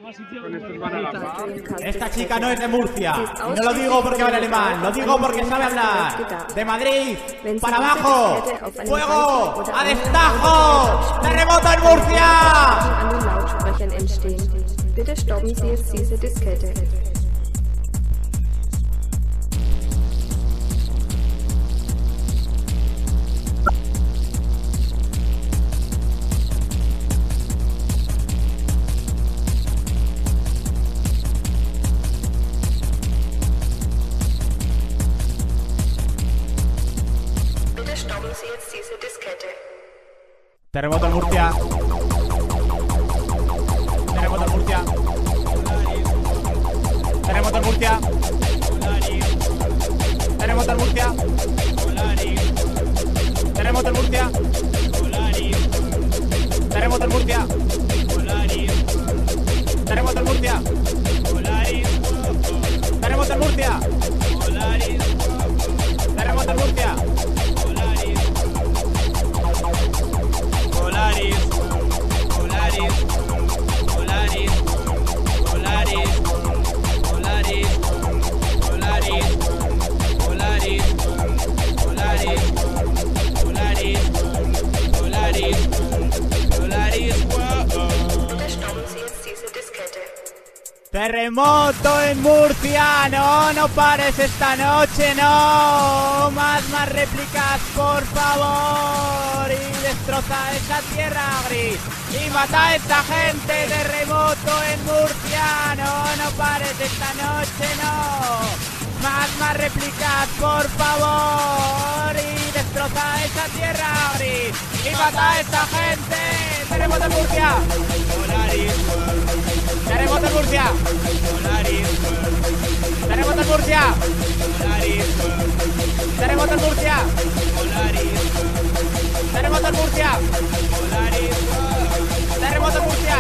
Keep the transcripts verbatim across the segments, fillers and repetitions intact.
Esta chica no es de Murcia. Y no lo digo porque habla alemán, lo digo porque sabe hablar. De Madrid, para abajo. ¡Fuego! ¡A destajo! ¡Terremoto en Murcia! Bitte stoppen Sie jetzt diese Diskette. Bitte stoppen Sie jetzt diese Diskette. Terremoto en Murcia. Terremoto en Murcia. Terremoto en Murcia. Terremoto en Murcia. Terremoto en Murcia. Terremoto en Murcia. Terremoto en Murcia. Terremoto en Murcia. Terremoto en Murcia. Polaris. Polaris. Polaris. Polaris. Polaris. Polaris. Polaris. Polaris. Polaris. Polaris. Polaris. Bitte stoppen Sie jetzt diese Diskette. Terremoto en Murcia, no, no pares esta noche, no. Más, más réplicas, por favor. Y destroza esa tierra gris. Y mata a esta gente. Terremoto en Murcia, no, no pares esta noche, no. Más, más réplicas, por favor. Y destroza esa tierra gris. Y mata a esta gente. Terremoto en Murcia. Terremoto en Murcia. Terremoto en Murcia. Terremoto en Murcia. Terremoto en Murcia. Terremoto en Murcia.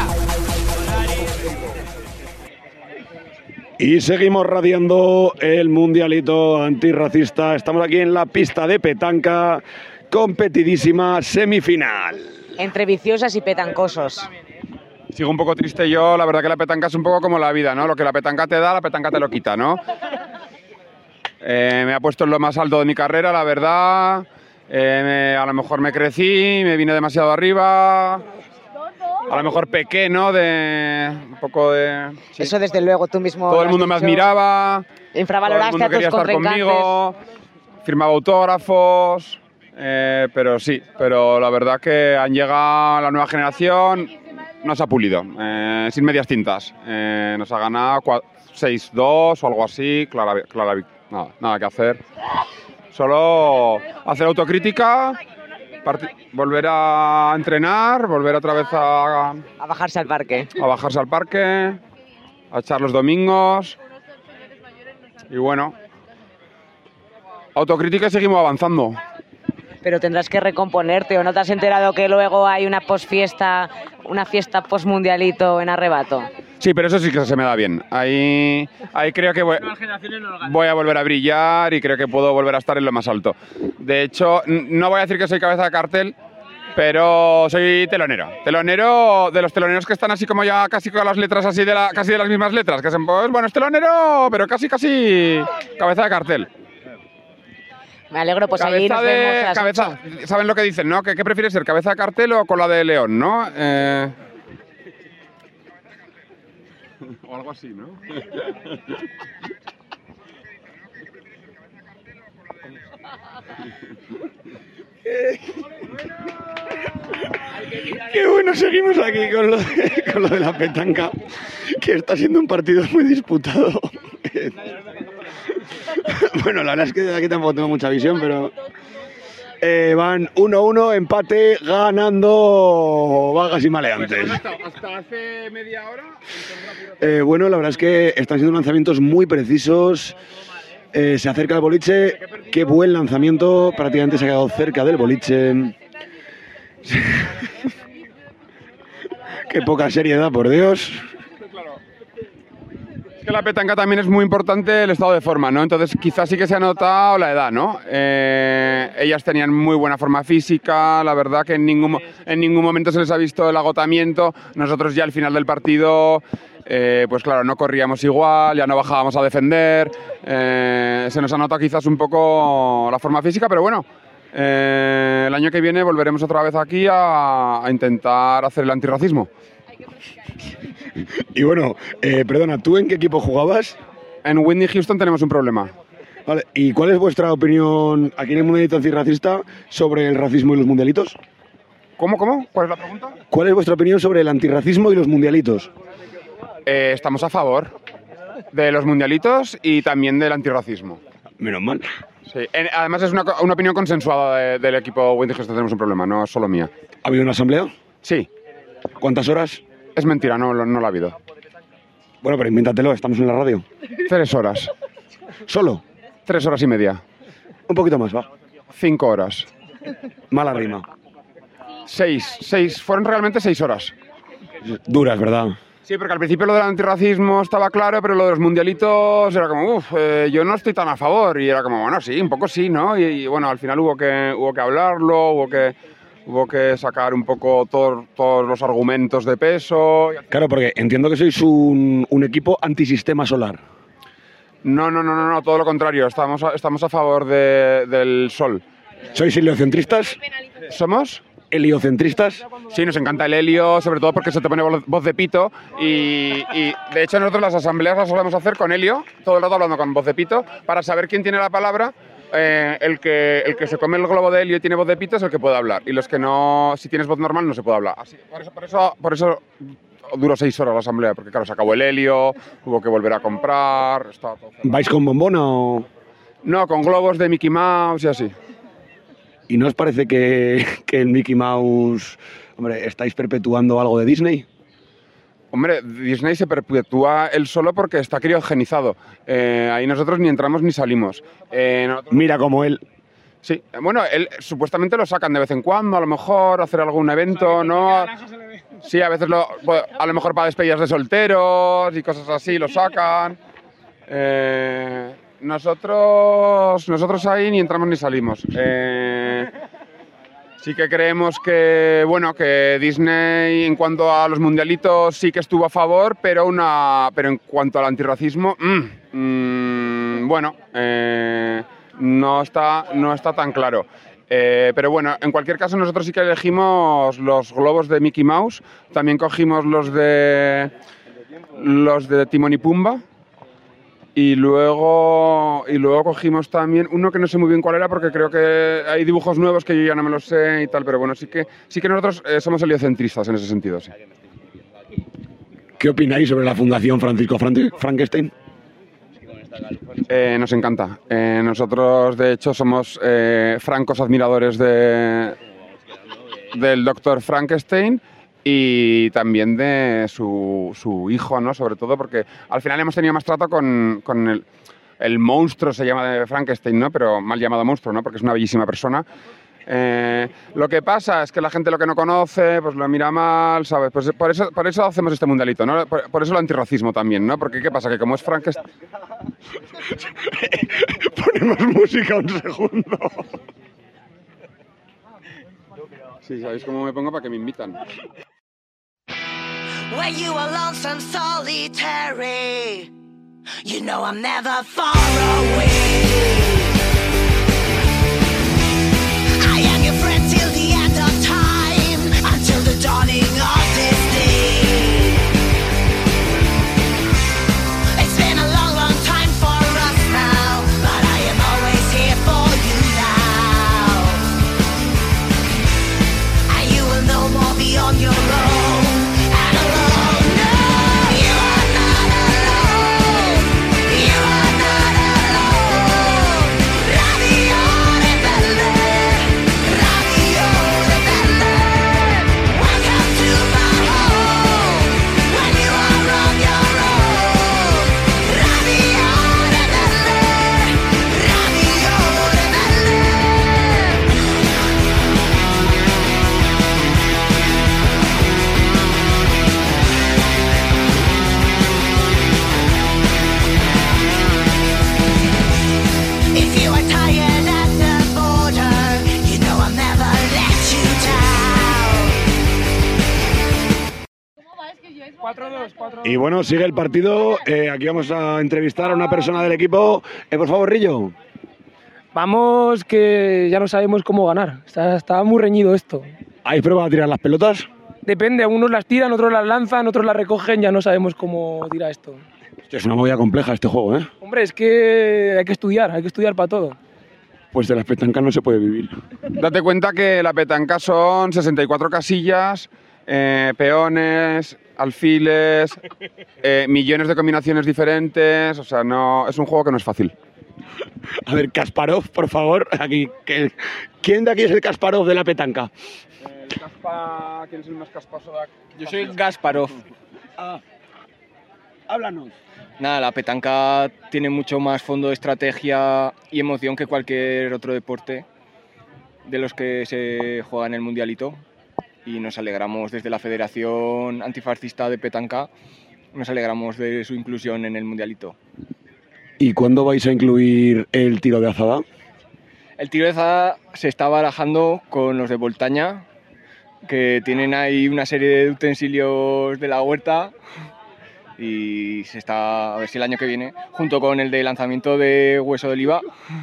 Y seguimos radiando el mundialito antirracista. Estamos aquí en la pista de petanca, competidísima semifinal. Entre viciosos y petancosos. Sigo un poco triste yo, la verdad que la petanca es un poco como la vida, ¿no? Lo que la petanca te da, la petanca te lo quita, ¿no? Eh, me ha puesto en lo más alto de mi carrera, la verdad. Eh, me, a lo mejor me crecí, me vine demasiado arriba. A lo mejor pequé, ¿no? De un poco de... Sí. Eso desde luego, tú mismo... Todo el mundo me admiraba. Infravaloraste a tus quería estar conmigo, firmaba autógrafos. Eh, pero sí, pero la verdad que han llegado la nueva generación, nos ha pulido, eh, sin medias tintas. Eh, nos ha ganado seis dos o algo así, clara, clara, nada, nada que hacer. Solo hacer autocrítica, volver a entrenar, volver otra vez a... A bajarse al parque. A bajarse al parque, a echar los domingos. Y bueno, autocrítica y seguimos avanzando. Pero tendrás que recomponerte, ¿o no te has enterado que luego hay una posfiesta, una fiesta postmundialito en Arrebato? Sí, pero eso sí que se me da bien. Ahí, ahí creo que voy, voy a volver a brillar y creo que puedo volver a estar en lo más alto. De hecho, no voy a decir que soy cabeza de cartel, pero soy telonero. Telonero de los teloneros que están así como ya casi con las letras así de la, casi de las mismas letras, que son, pues, bueno, es telonero, pero casi casi cabeza de cartel. Me alegro, pues cabeza ahí nos de, vemos a las cabeza, ocho. ¿Saben lo que dicen, no? ¿Qué, qué prefieres ser, cabeza de cartel o cola de león, no? Eh... O algo así, ¿no? Qué bueno, seguimos aquí con lo, de, con lo de la petanca, que está siendo un partido muy disputado. Bueno, la verdad es que de aquí tampoco tengo mucha visión, pero eh, van uno uno, empate, ganando vagas y maleantes. ¿Hasta hace media hora? Eh, bueno, la verdad es que están siendo lanzamientos muy precisos. Eh, se acerca el boliche. Qué buen lanzamiento. Prácticamente se ha quedado cerca del boliche. Qué poca seriedad, por Dios. Es que la petanca también es muy importante el estado de forma, ¿no? Entonces quizás sí que se ha notado la edad, ¿no? Eh, ellas tenían muy buena forma física, la verdad que en ningún, en ningún momento se les ha visto el agotamiento. Nosotros ya al final del partido eh, pues claro, no corríamos igual, ya no bajábamos a defender, eh, se nos ha notado quizás un poco la forma física, pero bueno, eh, el año que viene volveremos otra vez aquí a, a intentar hacer el antirracismo. Y bueno, eh, perdona, ¿tú en qué equipo jugabas? En Whitney Houston tenemos un problema. Vale, ¿y cuál es vuestra opinión aquí en el Mundialito Antirracista sobre el racismo y los mundialitos? ¿Cómo, cómo? ¿Cuál es la pregunta? ¿Cuál es vuestra opinión sobre el antirracismo y los mundialitos? Eh, estamos a favor de los mundialitos y también del antirracismo. Menos mal. Sí. En- además es una, co- una opinión consensuada de- del equipo Whitney Houston, tenemos un problema, no es solo mía. ¿Ha habido una asamblea? Sí, ¿Cuántas horas? es mentira, no, lo- no lo ha habido. Bueno, pero invéntatelo, estamos en la radio. Tres horas, ¿Solo? tres horas y media, Un poquito más, va. cinco horas, Mala rima. seis, seis, fueron realmente seis horas. Duras, ¿verdad? Sí, porque al principio lo del antirracismo estaba claro, pero lo de los mundialitos era como, uff, eh, yo no estoy tan a favor. Y era como, bueno, sí, un poco sí, ¿no? Y, y bueno, al final hubo que, hubo que hablarlo, hubo que, hubo que sacar un poco todo- todos los argumentos de peso. Claro, porque entiendo que sois un, un equipo antisistema solar. No, no, no, no, no, todo lo contrario, estamos a, estamos a favor de- del sol. ¿Sois heliocentristas? ¿Somos? ¿Heliocentristas? Sí, nos encanta el helio, sobre todo porque se te pone vo- voz de pito y, y, de hecho nosotros las asambleas las solemos hacer con helio, todo el rato hablando con voz de pito, para saber quién tiene la palabra. Eh, el, que, el que se come el globo de helio y tiene voz de pito es el que puede hablar, y los que no, si tienes voz normal no se puede hablar. Así, por, eso, por, eso, por eso duró seis horas la asamblea, porque claro, se acabó el helio, hubo que volver a comprar, estaba todo cerrado. ¿Vais con bombona o...? No, con globos de Mickey Mouse y así. ¿Y no os parece que, que el Mickey Mouse... Hombre, estáis perpetuando algo de Disney? Hombre, Disney se perpetúa él solo porque está criogenizado. Eh, ahí nosotros ni entramos ni salimos. Eh, nosotros- Mira como él. sí, bueno, él supuestamente lo sacan de vez en cuando, a lo mejor, hacer algún evento, ¿no? Sí, a veces lo, pues, a lo mejor para despedidas de solteros y cosas así lo sacan. Eh, nosotros, nosotros ahí ni entramos ni salimos. Eh, sí que creemos que, bueno, que Disney en cuanto a los mundialitos sí que estuvo a favor, pero, una, pero en cuanto al antirracismo, mm, mm, bueno, eh, no, está, no está tan claro. Eh, pero bueno, en cualquier caso nosotros sí que elegimos los globos de Mickey Mouse, también cogimos los de, los de Timón y Pumba. Y luego, y luego cogimos también uno que no sé muy bien cuál era porque creo que hay dibujos nuevos que yo ya no me los sé y tal, pero bueno, sí que, sí que nosotros eh, somos heliocentristas en ese sentido, sí. ¿Qué opináis sobre la Fundación Francisco Fran- Frankenstein? Eh, nos encanta. Eh, nosotros, de hecho, somos eh, francos admiradores de, del doctor Frankenstein y también de su, su hijo, ¿no? Sobre todo porque al final hemos tenido más trato con, con el, el monstruo, se llama de Frankenstein, ¿no? Pero mal llamado monstruo, ¿no? Porque es una bellísima persona. Eh, lo que pasa es que la gente lo que no conoce, pues lo mira mal, ¿sabes? Pues por eso, por eso hacemos este mundialito, ¿no? Por, por eso el antirracismo también, ¿no? Porque ¿qué pasa? Que como es Frankenstein... Ponemos música un segundo. Sí, ¿sabéis cómo me pongo para que me invitan? When you are lonesome, solitary, you know I'm never far away. I am your friend till the end of time, until the dawning of this day. It's been a long, long time for us now, but I am always here for you now. And you will know more beyond your own. You are not alone. Y bueno, sigue el partido. Eh, aquí vamos a entrevistar a una persona del equipo. Eh, por favor, Rillo. Vamos, que ya no sabemos cómo ganar. Está, está muy reñido esto. ¿Hay prueba a tirar las pelotas? Depende, unos las tiran, otros las lanzan, otros las recogen, ya no sabemos cómo tira esto. Hostia, es una movida compleja este juego, ¿eh? Hombre, es que hay que estudiar, hay que estudiar para todo. Pues de las petancas no se puede vivir. Date cuenta que la petanca son sesenta y cuatro casillas, eh, peones, alfiles, eh, millones de combinaciones diferentes, o sea, no, es un juego que no es fácil. A ver, Kasparov, por favor. Aquí, que, ¿quién de aquí es el Kasparov de la petanca? Eh, Caspa, ¿quién es el más caspazo de aquí? Yo soy Gasparov. Ah, háblanos. Nada, la petanca tiene mucho más fondo de estrategia y emoción que cualquier otro deporte de los que se juega en el Mundialito. Y nos alegramos desde la Federación Antifascista de Petanca, nos alegramos de su inclusión en el Mundialito. ¿Y cuándo vais a incluir el tiro de azada? El tiro de azada se está barajando con los de Voltaña, que tienen ahí una serie de utensilios de la huerta y se está a ver si el año que viene, junto con el de lanzamiento de hueso de oliva.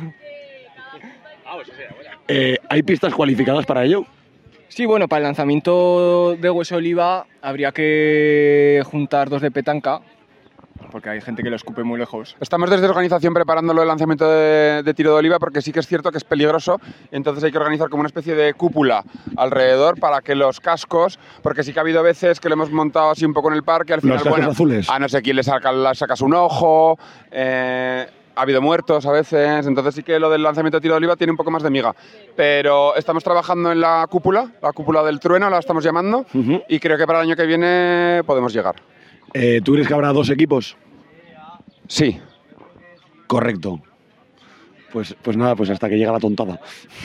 Eh, ¿Hay pistas cualificadas para ello? Sí, bueno, para el lanzamiento de hueso de oliva habría que juntar dos de petanca, porque hay gente que lo escupe muy lejos. Estamos desde organización preparándolo el lanzamiento de, de tiro de oliva porque sí que es cierto que es peligroso, entonces hay que organizar como una especie de cúpula alrededor para que los cascos, porque sí que ha habido veces que lo hemos montado así un poco en el parque, al final, Los cascos bueno, azules. a no sé quién le saca, le sacas un ojo, eh, ha habido muertos a veces, entonces sí que lo del lanzamiento de tiro de oliva tiene un poco más de miga. Pero estamos trabajando en la cúpula, la cúpula del trueno la estamos llamando, Uh-huh. y creo que para el año que viene podemos llegar. Eh, ¿Tú crees que habrá dos equipos? Sí. Correcto. Pues, pues nada, pues hasta que llega la tontada.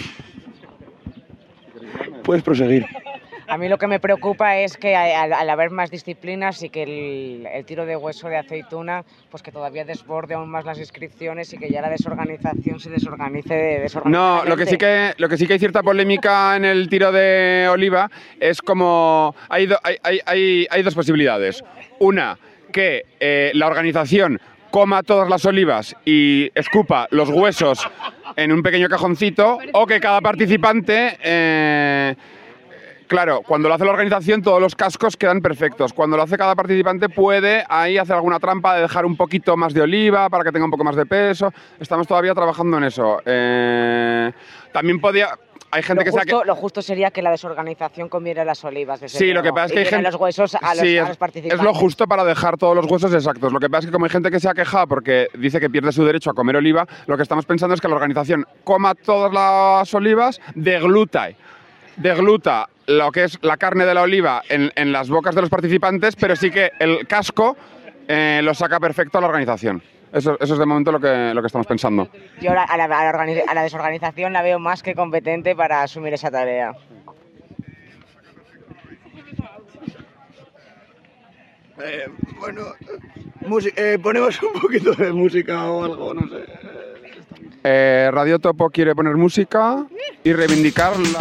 Puedes proseguir. A mí lo que me preocupa es que al, al haber más disciplinas y que el, el tiro de hueso de aceituna, pues que todavía desborde aún más las inscripciones y que ya la desorganización se desorganice de No, lo que sí que lo que sí que hay cierta polémica en el tiro de oliva es como hay, do- hay, hay, hay, hay dos posibilidades. Una, que eh, la organización coma todas las olivas y escupa los huesos en un pequeño cajoncito, o que cada participante eh, claro, cuando lo hace la organización todos los cascos quedan perfectos. Cuando lo hace cada participante puede ahí hacer alguna trampa de dejar un poquito más de oliva para que tenga un poco más de peso. Estamos todavía trabajando en eso. Eh, también podía... Hay gente Lo que sea justo, que... lo justo sería que la desorganización comiera las olivas. desde Sí, lo que luego, pasa es y que hay diera gente... los huesos a los, Sí, a es, los participantes. es lo justo para dejar todos los huesos exactos. Lo que pasa es que como hay gente que se ha quejado porque dice que pierde su derecho a comer oliva, lo que estamos pensando es que la organización coma todas las olivas, degluta, degluta lo que es la carne de la oliva en, en las bocas de los participantes, pero sí que el casco eh, lo saca perfecto a la organización. Eso, eso es de momento lo que, lo que estamos pensando. Yo la- a la, a, la organi- a la desorganización la veo más que competente para asumir esa tarea. Eh, bueno, musi- eh, ponemos un poquito de música o algo, no sé. Eh, Radio Topo quiere poner música y reivindicar la...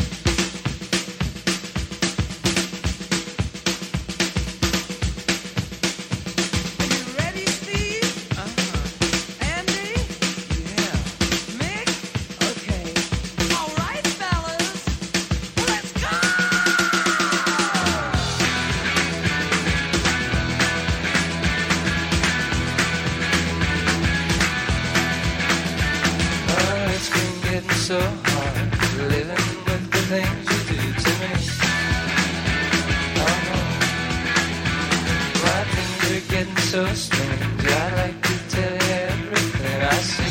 Oh, it's been getting so hard living with the things you do to me. Oh no, my things are getting so strange. I'd like to tell you everything I see.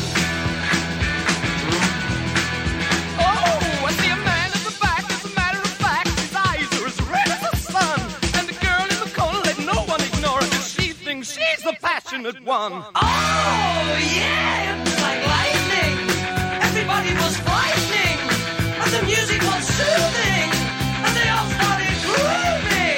Oh, I see a man at the back. As a matter of fact, his eyes are as red as the sun. And the girl in the corner, let no one ignore her, 'cause she thinks she's the passionate one. Oh, yeah, it's like lightning. Everybody was frightening, and the music was soothing, and they all started grooving.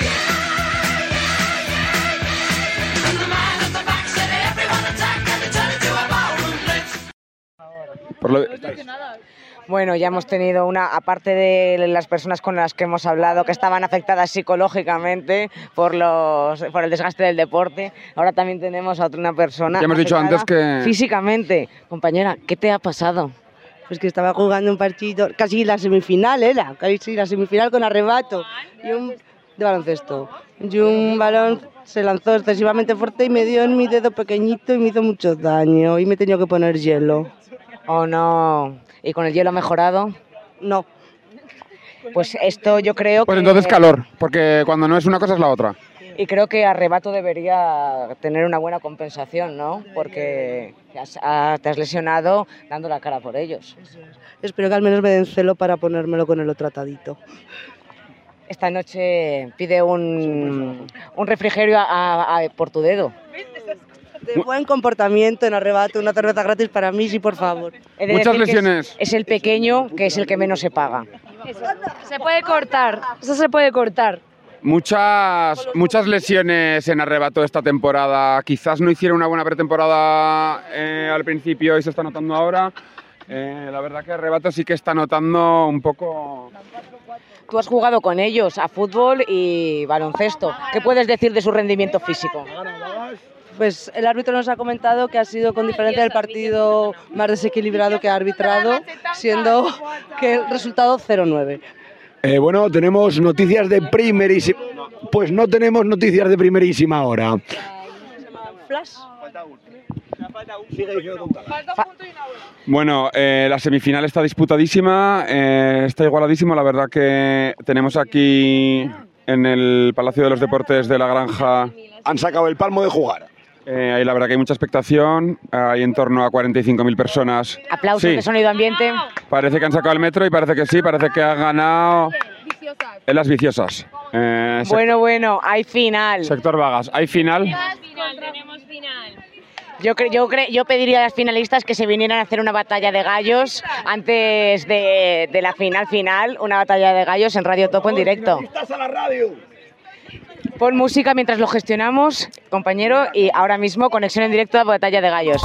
And the man at the back said, everyone attack, and they turned into a ballroom blitz. Por lo- Bueno, ya hemos tenido una, aparte de las personas con las que hemos hablado que estaban afectadas psicológicamente por los por el desgaste del deporte, ahora también tenemos a otra una persona Ya hemos dicho afectada antes que- físicamente. Compañera, ¿qué te ha pasado? Pues que estaba jugando un partido, casi la semifinal era, casi la semifinal con arrebato y un, de baloncesto. Y un balón se lanzó excesivamente fuerte y me dio en mi dedo pequeñito y me hizo mucho daño y me he tenido que poner hielo. Oh no, ¿y con el hielo ha mejorado? No. Pues esto yo creo Pues que... entonces calor, porque cuando no es una cosa es la otra. Y creo que Arrebato debería tener una buena compensación, ¿no? Porque has- has- te has lesionado dando la cara por ellos. Espero que al menos me den celo para ponérmelo con el otro atadito. Esta noche pide un, un refrigerio a, a- a- por tu dedo. De buen comportamiento en arrebato, una cerveza gratis para mí, sí, por favor. He de Muchas decir que es- lesiones. Es, el pequeño que es el que menos se paga. Se puede cortar, eso se puede cortar. Muchas, muchas lesiones en Arrebato esta temporada. Quizás no hicieron una buena pretemporada eh, al principio y se está notando ahora. Eh, la verdad que Arrebato sí que está notando un poco... Tú has jugado con ellos a fútbol y baloncesto. ¿Qué puedes decir de su rendimiento físico? Pues el árbitro nos ha comentado que ha sido con diferencia el partido más desequilibrado que ha arbitrado, siendo que el resultado cero nueve. Eh, bueno, tenemos noticias de primerísima... Pues no tenemos noticias de primerísima hora. Flash. Bueno, eh, la semifinal está disputadísima, eh, está igualadísimo. La verdad que tenemos aquí en el Palacio de los Deportes de La Granja... Han sacado el palmo de jugar. Eh, ahí la verdad que hay mucha expectación, hay en torno a cuarenta y cinco mil personas. Aplausos Sí, de sonido ambiente. parece que han sacado el metro y parece que sí, parece que han ganado en las viciosas. Eh, sec- Bueno, bueno, hay final. sector Vagas, hay final. Tenemos final. Yo, cre- yo, cre- yo pediría a las finalistas que se vinieran a hacer una batalla de gallos antes de, de la final final, una batalla de gallos en Radio Topo en directo. ¡Estás a la radio! Pon música mientras lo gestionamos, compañero, y ahora mismo conexión en directo a batalla de gallos.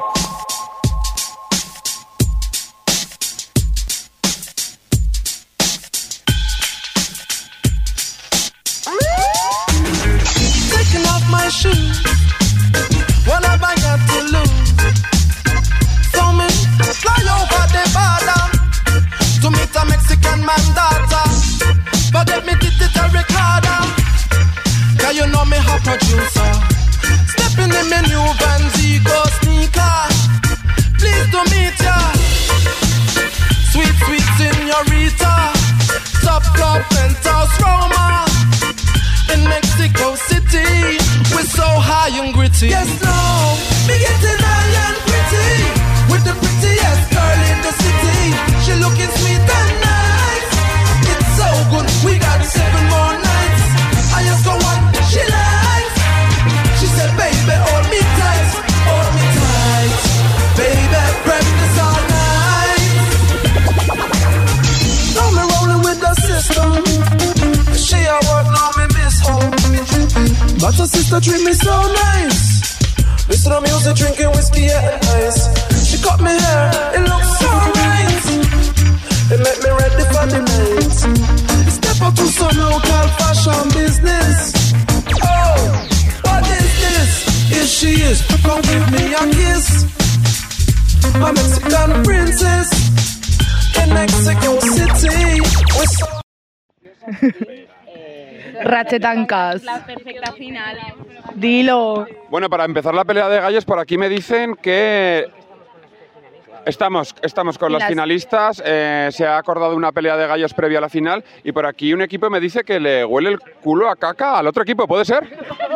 Taking off my shoes. What have I got to lose? So me fly over the border to meet a Mexican man daughter. Forget me digital recorder, cause you know me hot producer. Stepping in my new Van Zico sneaker. Pleased to meet ya. Sweet, sweet señorita. Top club, penthouse, Roma. In Mexico City, we're so high and gritty. Yes, no, me getting high and pretty. With the prettiest girl in the city. She looking sweet and nice. It's so good, we got seven more nights. I ask her what she likes. She said, baby, hold me tight, hold me tight. Baby, prep this all night. Now me rolling with the system. She a work, now me miss home. But her sister treat me so nice. Listen to music, drinking whiskey and ice. She cut me hair, it looks so right. It make me ready for the night. Step up to some local fashion business. Oh, what is this? Here she is, come give me a kiss. A Mexican princess in Mexico City. We're so Rachetancas. La perfecta final. Dilo. Bueno, para empezar la pelea de gallos, por aquí me dicen que estamos, estamos con las Las- finalistas. eh, se ha acordado una pelea de gallos previa a la final y por aquí un equipo me dice que le huele el culo a caca al otro equipo. ¿Puede ser?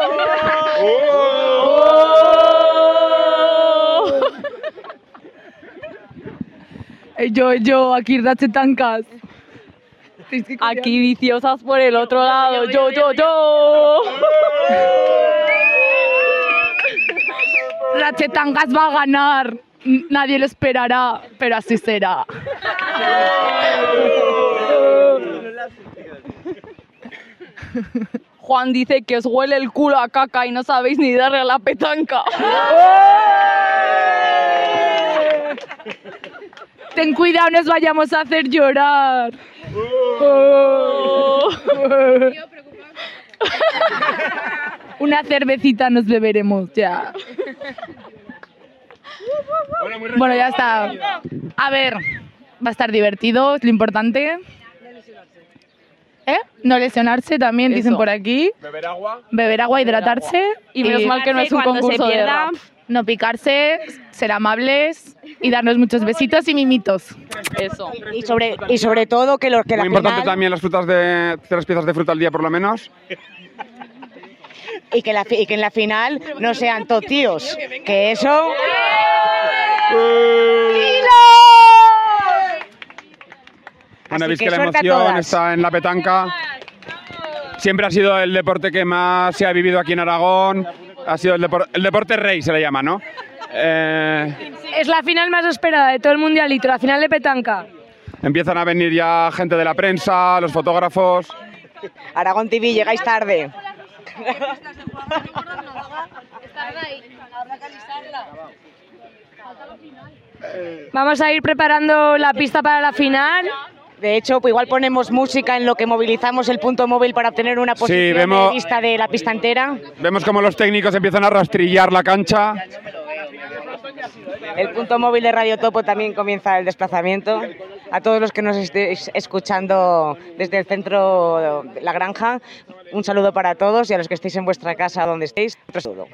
Eh, Yo, yo, aquí Rachetancas. Aquí viciosas por el otro lado. Yo, yo, yo. Rachetancas va a ganar. N- Nadie lo esperará, pero así será. Juan dice que os huele el culo a caca y no sabéis ni darle a la petanca. Ten cuidado, nos vayamos a hacer llorar. Oh. Una cervecita nos beberemos ya. Bueno, ya está. A ver, va a estar divertido, es lo importante. ¿Eh? No lesionarse también, Eso. dicen por aquí. Beber agua. Beber agua, hidratarse. Y menos mal que no es un cuando se concurso de pierda, rap. no picarse, ser amables y darnos muchos besitos y mimitos. Eso. Y sobre, y sobre todo que, los que la Muy importante final, también las frutas de tres piezas de fruta al día por lo menos. y, que la, fi- y que en la final no sean totíos. Que eso... Bueno, Así veis que que la suerte a emoción todas. está en la petanca. Siempre ha sido el deporte que más se ha vivido aquí en Aragón. Ha sido el, depor- el deporte rey, se le llama, ¿no? Eh, Es la final más esperada de todo el mundialito, la final de petanca. empiezan a venir ya gente de la prensa, los fotógrafos. Aragón T V, llegáis tarde. Vamos a ir preparando la pista para la final. De hecho, pues igual ponemos música en lo que movilizamos el punto móvil para obtener una posición vemos- de vista de la pista entera. Vemos como los técnicos empiezan a rastrillar la cancha. El punto móvil de Radio Topo también comienza el desplazamiento. A todos los que nos estéis escuchando desde el centro de La Granja, un saludo para todos, y a los que estéis en vuestra casa donde estéis, otro saludo.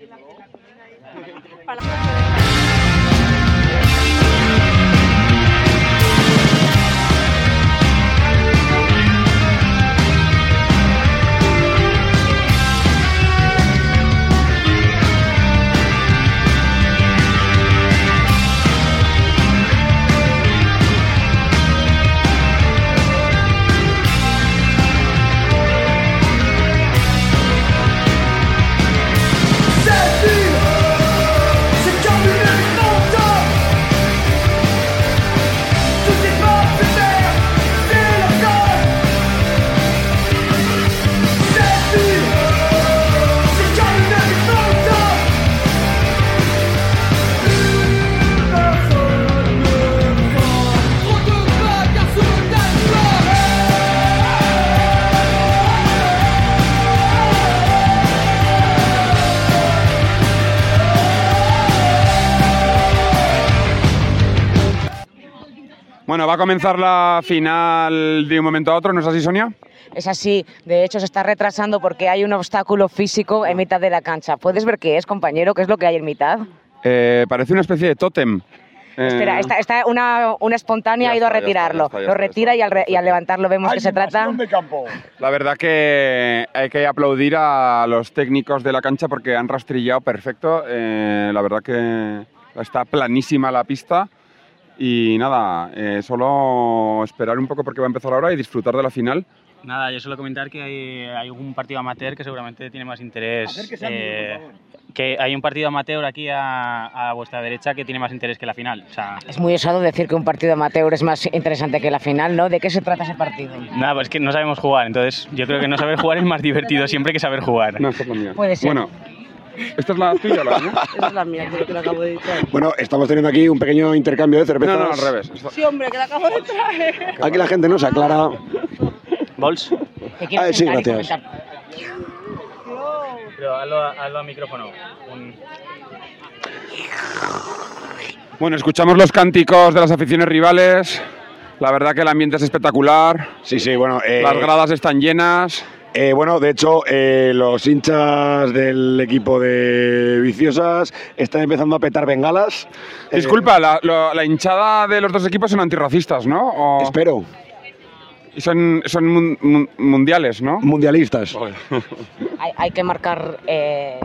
Bueno, va a comenzar la final de un momento a otro, ¿no es así, Sonia? Es así, de hecho se está retrasando porque hay un obstáculo físico en mitad de la cancha. ¿Puedes ver qué es, compañero? ¿Qué es lo que hay en mitad? Eh, parece una especie de tótem. Eh, Espera, está, está una, una espontánea ha ido a retirarlo. está, ya Lo está, ya retira y al, re- y al levantarlo vemos que se trata... La verdad que hay que aplaudir a los técnicos de la cancha porque han rastrillado perfecto. Eh, la verdad que está planísima la pista. Y nada, eh, solo esperar un poco porque va a empezar ahora y disfrutar de la final. Nada, yo suelo comentar que hay, hay un partido amateur que seguramente tiene más interés. eh, que hay un partido amateur aquí a, a vuestra derecha que tiene más interés que la final. O sea, Es muy osado decir que un partido amateur es más interesante que la final, ¿no? ¿De qué se trata ese partido? nada, pues es que no sabemos jugar. Entonces, yo creo que no saber jugar es más divertido siempre que saber jugar. No, esta es la mía. Puede ser. Bueno, ¿esta es la tuya, la mía? Esa es la mía, creo que la acabo de editar. Bueno, estamos teniendo aquí un pequeño intercambio de cervezas. No, no, al revés. Sí, hombre, que la acabo de traer. Aquí la gente nos aclara. ¿Bols? ¿Qué quieres Ah, sí, contar y gracias. comentar? Pero hazlo, hazlo al micrófono. Un- Bueno, escuchamos los cánticos de las aficiones rivales. La verdad que el ambiente es espectacular. Sí, sí, bueno. eh, Las gradas están llenas. eh, bueno, de hecho, eh, los hinchas del equipo de Viciosas están empezando a petar bengalas. Eh, Disculpa, la, lo- la hinchada de los dos equipos son antirracistas, ¿no? O- Espero. Y son, son mun- mun- mundiales, ¿no? Mundialistas. Hay, hay que marcar... eh,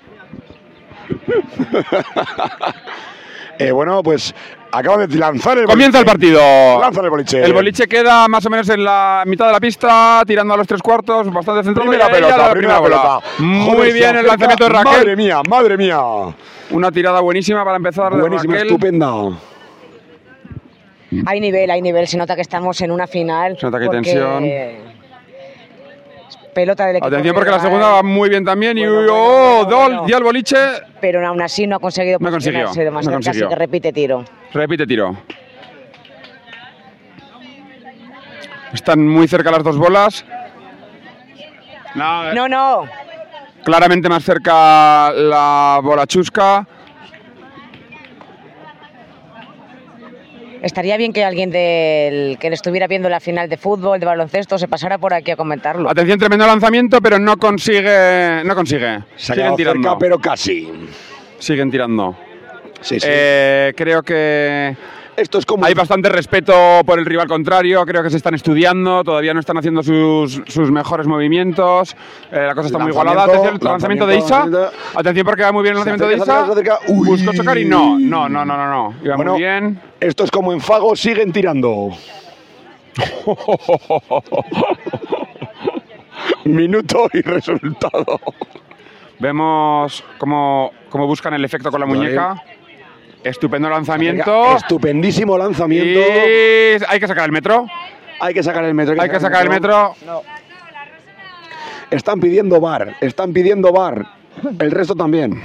Eh, bueno, pues acaba de lanzar el Comienza el boliche. partido. Lanza el boliche. El boliche queda más o menos en la mitad de la pista, tirando a los tres cuartos, bastante centrado. Primera y ahí pelota, ya la primera pelota. Muy Joder, se bien el acerca. lanzamiento de Raquel. Madre mía, madre mía. Una tirada buenísima para empezar de Buenísima, Raquel. estupenda. hay nivel, hay nivel. Se nota que estamos en una final. Se nota que hay porque- tensión. Pelota del equipo Atención porque la rival, segunda va muy bien también. y Bueno, bueno, oh, bueno, Dol, bueno. ya el boliche. pero aún así no ha conseguido No consiguió, posicionarse de más no cerca, así consiguió. que repite tiro. Repite tiro. Están muy cerca las dos bolas. No, No, no. claramente más cerca la bola chusca. Estaría bien que alguien del que le estuviera viendo la final de fútbol, de baloncesto, se pasara por aquí a comentarlo. Atención, tremendo lanzamiento, pero no consigue. No consigue. Se ha Siguen quedado tirando. cerca, pero casi. Siguen tirando. Sí, sí. Eh, creo que Esto es como... hay bastante respeto por el rival contrario. Creo que se están estudiando. Todavía no están haciendo sus, sus mejores movimientos. Eh, la cosa está muy igualada. Atención, Lanzamiento, lanzamiento de Isa. lanzamiento. Atención porque va muy bien el Se lanzamiento de acerca, Isa. se acerca, se acerca. Uy. Buscó chocar y no. No, no, no, no. no. Iba Bueno, muy bien. Esto es como en Fago, siguen tirando. Minuto y resultado. Vemos cómo, cómo buscan el efecto con la Vale. muñeca. Estupendo lanzamiento. Estupendísimo lanzamiento. Y hay que sacar el metro. Hay que sacar el metro. Hay que sacar el metro. Están pidiendo bar. Están pidiendo bar. El resto también.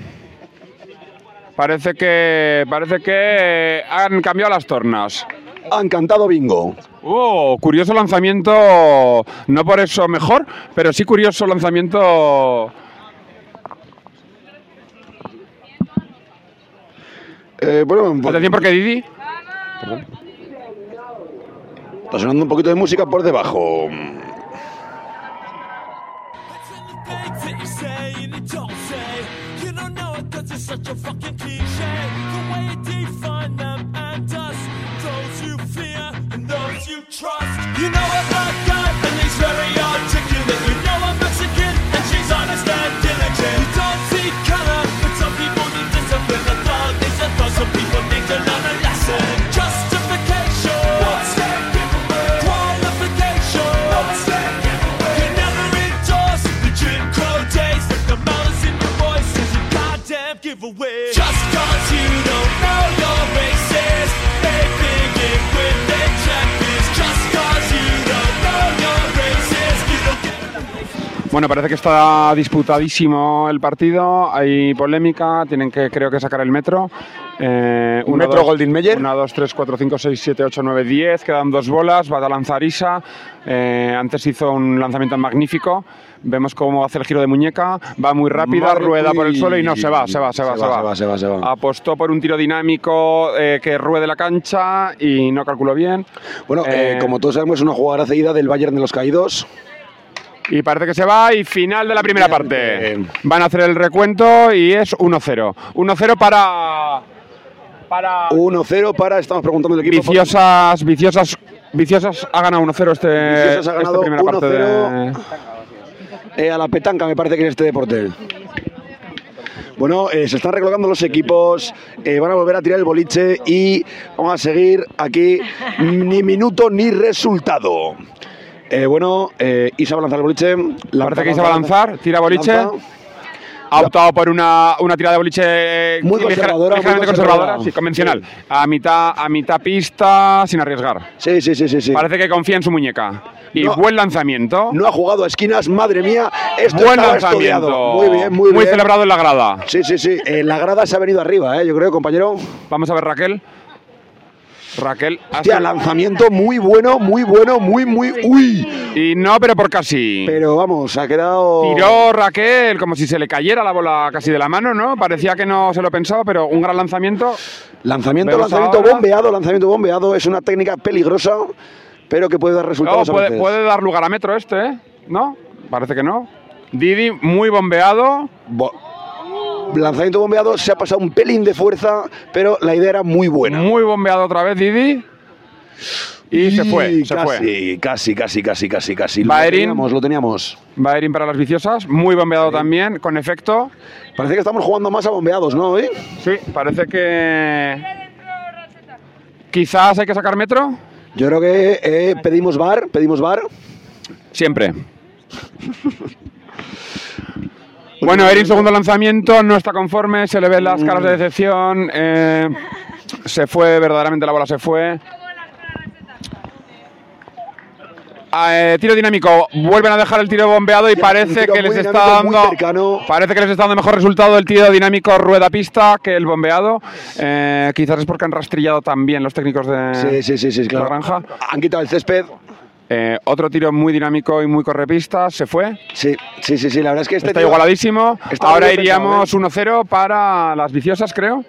Parece que parece que han cambiado las tornas. Han cantado bingo. Oh, curioso lanzamiento. No por eso mejor, pero sí curioso lanzamiento. Eh, bueno, pues- Atención porque Didi. Perdón. Está sonando un poquito de música por debajo. You know I'm that guy, and he's very articulate. You know I'm Mexican, and she's honest and diligent. You don't see color, but some people need discipline. A thug is a thug, some people need to learn a lesson. Justification, what's that giveaway? Qualification, what's that giveaway? You never endorse the Jim Crow days, but the malice in your voice is a goddamn giveaway. Just cause you don't know your races, they begin with their checkers. Just cause you don't know your races, you don't get. Bueno, parece que está disputadísimo el partido. Hay polémica. Tienen que, creo que, sacar el metro. Eh, Un uno, metro dos, Golden Meyer. uno, dos, tres, cuatro, cinco, seis, siete, ocho, nueve, diez. Quedan dos bolas. Va a lanzar Isa. Eh, antes hizo un lanzamiento magnífico. Vemos cómo hace el giro de muñeca. Va muy rápida, Madre- rueda por el uy. suelo y no, se va, se va, se va, se, va. se va, se va, se va. Apostó por un tiro dinámico eh, que ruede la cancha y no calculó bien. Bueno, eh, Eh, como todos sabemos, es una jugada cedida del Bayern de los Caídos. Y parece que se va y final de la primera parte. Van a hacer el recuento y es uno cero. uno cero para... para uno cero para, estamos preguntando el equipo. Viciosas, viciosas, viciosas ha ganado uno cero este, Viciosas ha esta ganado primera parte uno cero. de... Eh, a la petanca me parece que es este deporte. Bueno, eh, se están recolocando los equipos, eh, van a volver a tirar el boliche y vamos a seguir aquí ni minuto ni resultado. Eh, bueno, eh, Isa va a lanzar el boliche. Parece que Isa va a lanzar, tira boliche. lanza. Ha optado por una, una tirada de boliche Muy ligera- conservadora, muy ligeramente conservadora. conservadora, sí, convencional. A mitad, a mitad pista, sin arriesgar. Sí, sí, sí, sí, sí. Parece que confía en su muñeca. Y No. buen lanzamiento. No ha jugado a esquinas, madre mía. Esto Buen estaba lanzamiento. estudiado. Muy bien, muy, Muy bien. celebrado en la grada. Sí, sí, sí. Eh, la grada se ha venido arriba, eh, yo creo, compañero. Vamos a ver, Raquel. Raquel. ha Hostia, sido- lanzamiento muy bueno, muy bueno, muy, muy... ¡Uy! Y no, pero por casi. Pero vamos, ha quedado... Tiró Raquel como si se le cayera la bola casi de la mano, ¿no? Parecía que no se lo pensaba, pero un gran lanzamiento. Lanzamiento, Vemos lanzamiento ahora. bombeado, lanzamiento bombeado. Es una técnica peligrosa, pero que puede dar Oh, resultados a puede, veces. puede dar lugar a metro este, ¿eh? ¿No? Parece que no. Didi, muy bombeado. Bo- Lanzamiento bombeado, se ha pasado un pelín de fuerza, pero la idea era muy buena. Muy bombeado otra vez, Didi. Y, se fue, se casi, fue. Casi, casi, casi, casi, casi. Lo Baerin. teníamos, lo teníamos. Baerin para las viciosas, muy bombeado también, con efecto. Parece que estamos jugando más a bombeados, ¿no? ¿Eh? Sí, parece que... Quizás hay que sacar metro. Yo creo que eh, pedimos bar, pedimos bar. Siempre. Bueno, Erin, segundo lanzamiento, no está conforme, se le ven las caras de decepción. eh, se fue, verdaderamente la bola se fue. Eh, tiro dinámico, vuelven a dejar el tiro bombeado y Sí, parece un tiro que les muy está dinámico, muy dando cercano. parece que les está dando mejor resultado el tiro dinámico rueda pista que el bombeado. Eh, quizás es porque han rastrillado también los técnicos de, Sí, sí, sí, sí, de claro. la granja. Han quitado el césped. Eh, otro tiro muy dinámico y muy correpistas, se fue. Sí, sí, sí, sí, la verdad es que este está tío igualadísimo. está Ahora muy bien iríamos pensado, uno cero para las viciosas, creo.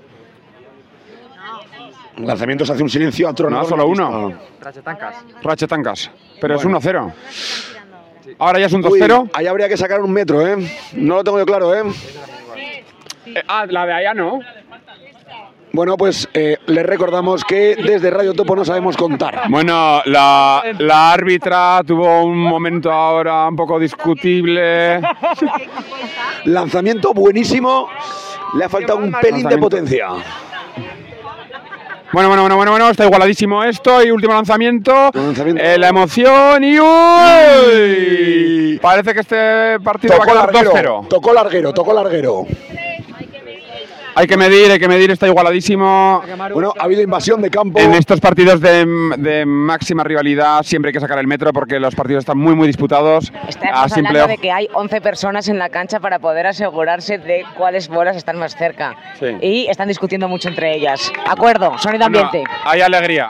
Lanzamientos hace un silencio atronador. No, solo en la uno. pista. Rachetancas. Rachetancas. Pero es Bueno. uno cero. Ahora ya es un dos Uy, cero. ahí habría que sacar un metro, ¿eh? No lo tengo yo claro, ¿eh? Eh, ah, la de allá no. Bueno, pues eh, les recordamos que desde Radio Topo no sabemos contar. Bueno, la, la árbitra tuvo un momento ahora un poco discutible. Lanzamiento buenísimo. Le ha faltado un pelín de Lanzamiento. potencia. Bueno, bueno, bueno, bueno, bueno, está igualadísimo esto y último lanzamiento. lanzamiento. Eh, la emoción y uy. Parece que este partido Tocó va a quedar dos larguero, cero. tocó larguero, tocó larguero. Hay que medir, hay que medir, está igualadísimo. Bueno, ha habido invasión de campo. En estos partidos de, de máxima rivalidad siempre hay que sacar el metro porque los partidos están muy, muy disputados. Estamos A simple hablando ojo. de que hay once personas en la cancha para poder asegurarse de cuáles bolas están más cerca. Sí. Y están discutiendo mucho entre ellas. Acuerdo, sonido ambiente. No, hay alegría.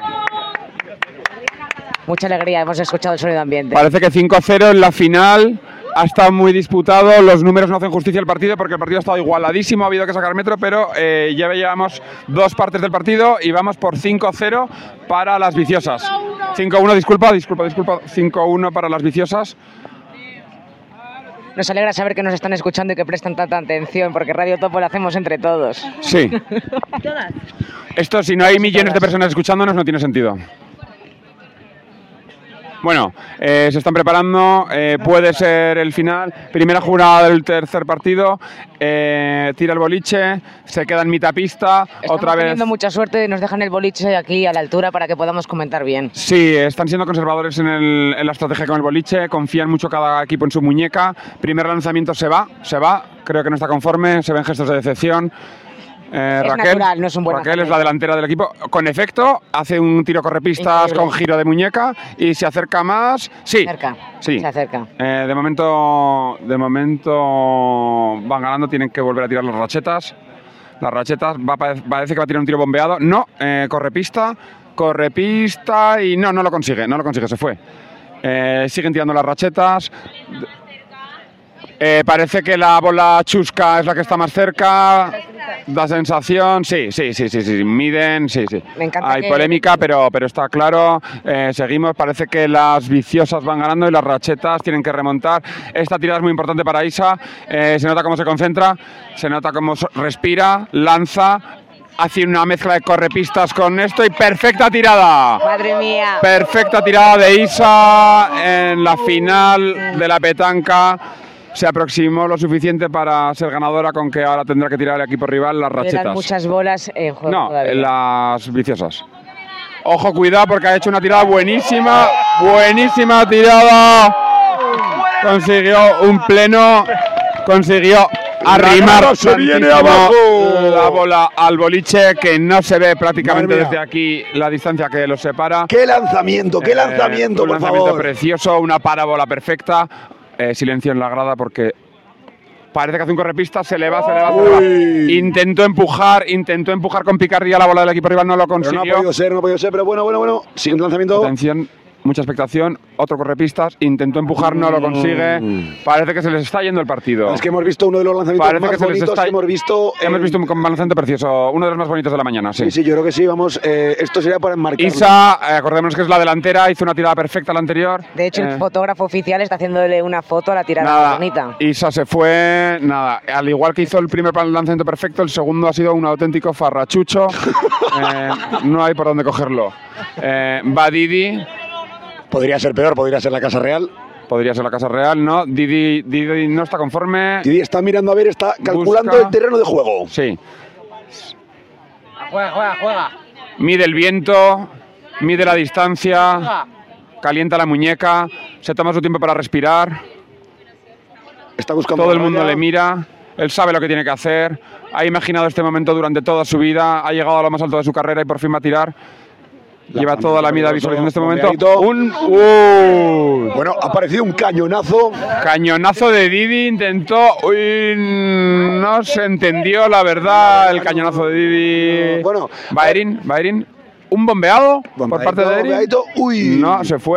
Mucha alegría, hemos escuchado el sonido ambiente. Parece que cinco cero en la final. Ha estado muy disputado, los números no hacen justicia al partido porque el partido ha estado igualadísimo, ha habido que sacar metro, pero eh, ya llevamos dos partes del partido y vamos por cinco cero para las viciosas. cinco uno, disculpa, disculpa, disculpa, cinco uno para las viciosas. Nos alegra saber que nos están escuchando y que prestan tanta atención, porque Radio Topo lo hacemos entre todos. Sí. Esto, si no hay millones de personas escuchándonos, no tiene sentido. Bueno, eh, se están preparando, eh, puede ser el final. Primera jugada del tercer partido, eh, tira el boliche, se queda en mitad pista, Estamos otra vez. teniendo mucha suerte y nos dejan el boliche aquí a la altura para que podamos comentar bien. Sí, están siendo conservadores en, el- en la estrategia con el boliche, confían mucho cada equipo en su muñeca. Primer lanzamiento se va, se va, creo que no está conforme, se ven gestos de decepción. Eh, Es Raquel, natural, no es un buen Raquel es lanzamiento. la delantera del equipo. Con efecto, hace un tiro correpistas Increíble. con giro de muñeca y se acerca más. Sí, Cerca, sí. se acerca. Eh, de momento, de momento van ganando, tienen que volver a tirar las rachetas. Las rachetas, va, a pare- parece que va a tirar un tiro bombeado. No, eh, corre pista, corre pista y no, no lo consigue, no lo consigue, se fue. Eh, siguen tirando las rachetas. Eh, parece que la bola chusca es la que está más cerca. Da sensación, sí, sí, sí, sí, sí, miden, sí, sí. Me encanta Hay que- polémica, pero, pero está claro. Eh, seguimos, parece que las viciosas van ganando y las rachetas tienen que remontar. Esta tirada es muy importante para Isa. Eh, se nota cómo se concentra, se nota cómo so- respira, lanza. Hace una mezcla de correpistas con esto y perfecta tirada. Madre mía. Perfecta tirada de Isa en la final de la petanca. Se aproximó lo suficiente para ser ganadora, con que ahora tendrá que tirar el equipo rival las Quedan rachetas. muchas bolas en juego No, todavía. las viciosas. Ojo, cuidado, porque ha hecho una tirada buenísima. Buenísima tirada. Consiguió un pleno. Consiguió arrimar se viene tantísimo abajo. la bola al boliche, que no se ve prácticamente Madre mía. desde aquí la distancia que los separa. ¡Qué lanzamiento, qué Eh, lanzamiento, un por lanzamiento favor! precioso, una parábola perfecta. Eh, silencio en la grada porque parece que hace un correpista, se le va, se le va, se le va. Intentó empujar, intentó empujar con picardía la bola del equipo rival, no lo Pero no consiguió. ha podido ser, no ha podido ser, pero bueno, bueno, bueno. Siguiente lanzamiento. Atención, mucha expectación. Otro correpistas, intentó empujar, no lo consigue. Parece que se les está yendo el partido. Es que hemos visto uno de los lanzamientos Parece más que se les bonitos está- que hemos visto. Hemos en- visto un lanzamiento precioso, uno de los más bonitos de la mañana, sí. Sí, sí, yo creo que sí, vamos. eh, esto sería para enmarcar. Isa, eh, acordémonos que es la delantera, hizo una tirada perfecta la anterior. De hecho, Eh, el fotógrafo oficial está haciéndole una foto a la tirada Nada, bonita. Isa se fue, nada, al igual que hizo el primer lanzamiento perfecto, el segundo ha sido un auténtico farrachucho. Eh, no hay por dónde cogerlo. Eh, va Didi. Podría ser peor, podría ser la Casa Real. Podría ser la Casa Real, ¿no? Didi, Didi no está conforme. Didi está mirando a ver, está calculando Busca. el terreno de juego. Sí. Juega, juega, juega. Mide el viento, mide la distancia, calienta la muñeca, se toma su tiempo para respirar. Está buscando Todo el la mundo raya. le mira, él sabe lo que tiene que hacer, ha imaginado este momento durante toda su vida, ha llegado a lo más alto de su carrera y por fin va a tirar. Lleva toda la vida visualizando este momento. Un uh, Bueno, ha aparecido un cañonazo. cañonazo de Didi, intentó. Uy, no se entendió la verdad el cañonazo de Didi. Bueno, Baerin, Baerin. Un bombeado por parte de Erin. bombeadito. Uy. No, se fue.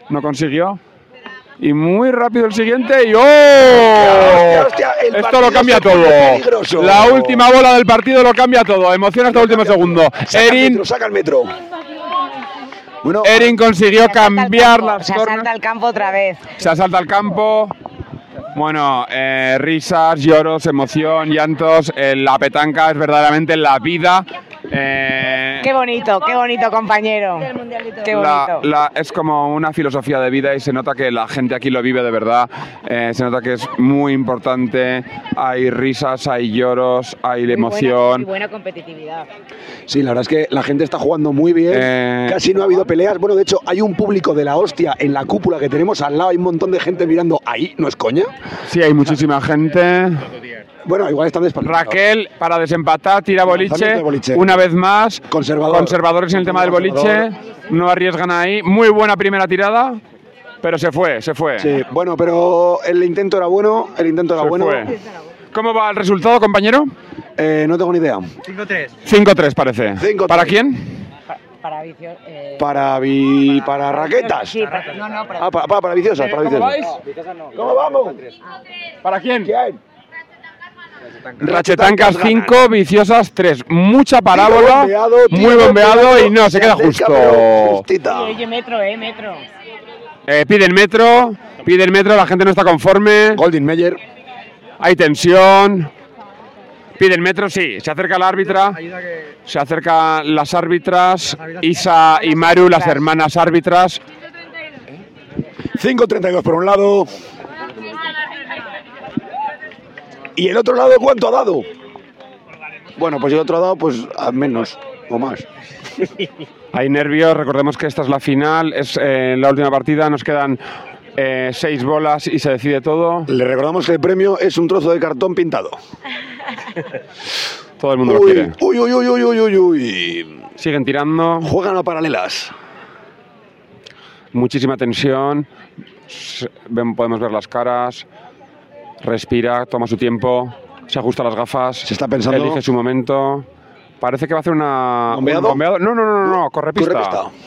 no consiguió. Y muy rápido el siguiente y ¡oh! Hostia, hostia, el Esto partido lo cambia se pone todo. peligroso. La última bola del partido lo cambia todo. Emoción hasta el último segundo. Saca el Erin, metro, saca el metro. Bueno, Erin consiguió cambiar las Se tornas. asalta al campo otra vez. Se asalta al campo. Bueno, eh, risas, lloros, emoción, llantos. Eh, la petanca es verdaderamente la vida. Eh, Qué bonito, qué bonito, compañero. Qué la- bonito. la- es como una filosofía de vida y se nota que la gente aquí lo vive de verdad. Eh, se nota que es muy importante. Hay risas, hay lloros, hay Muy emoción. Buena, y buena competitividad. sí, la verdad es que la gente está jugando muy bien. Eh, Casi no ha habido peleas. Bueno, de hecho, hay un público de la hostia en la cúpula que tenemos al lado. Hay un montón de gente mirando ahí, ¿no es coña? Sí, hay muchísima gente. Bueno, igual están despachados. Raquel, para desempatar, tira boliche. Lanzamiento de boliche. Una vez más. Conservador. Conservadores en el tema del boliche. Conservador. No arriesgan ahí. Muy buena primera tirada. Pero se fue, se fue. Sí, bueno, pero el intento era bueno. El intento era Se bueno. fue. ¿Cómo va el resultado, compañero? Eh, no tengo ni idea. cinco tres. cinco tres parece. cinco tres. ¿Para quién? Para vicio. Eh... Para, vi... para raquetas. Sí, para... no, no, para. Ah, para, para, para viciosas, para ¿Cómo viciosas. vais? ¿Cómo vamos? ¿Para quién? ¿Quién? Rachetancas cinco, viciosas tres. Mucha parábola, bombeado, muy tiro bombeado bombeado, y no, se se queda acerca, justo. pero justita. Oye, metro, eh, metro. Eh, piden metro, piden metro, la gente no está conforme. Goldin Meyer. Hay tensión. Piden metro, sí. Se acerca la árbitra. Se acercan las árbitras. Isa y Maru, las hermanas árbitras. cinco treinta y dos por un lado. ¿Y el otro lado cuánto ha dado? Bueno, pues el otro ha dado pues a menos o más. Hay nervios, recordemos que esta es la final, es eh, la última partida, nos quedan eh, seis bolas y se decide todo. Le recordamos que el premio es un trozo de cartón pintado. Todo el mundo lo Uy, quiere. uy, uy, uy, uy, uy, uy, uy. Siguen tirando. Juegan a paralelas. Muchísima tensión. Se- ven- podemos ver las caras. Respira, toma su tiempo. Se ajusta las gafas. Se está pensando. Elige su momento. Parece que va a hacer una. un ¿Bombeado? bombeado. No, no, no, no, no, corre pista. Corre pista.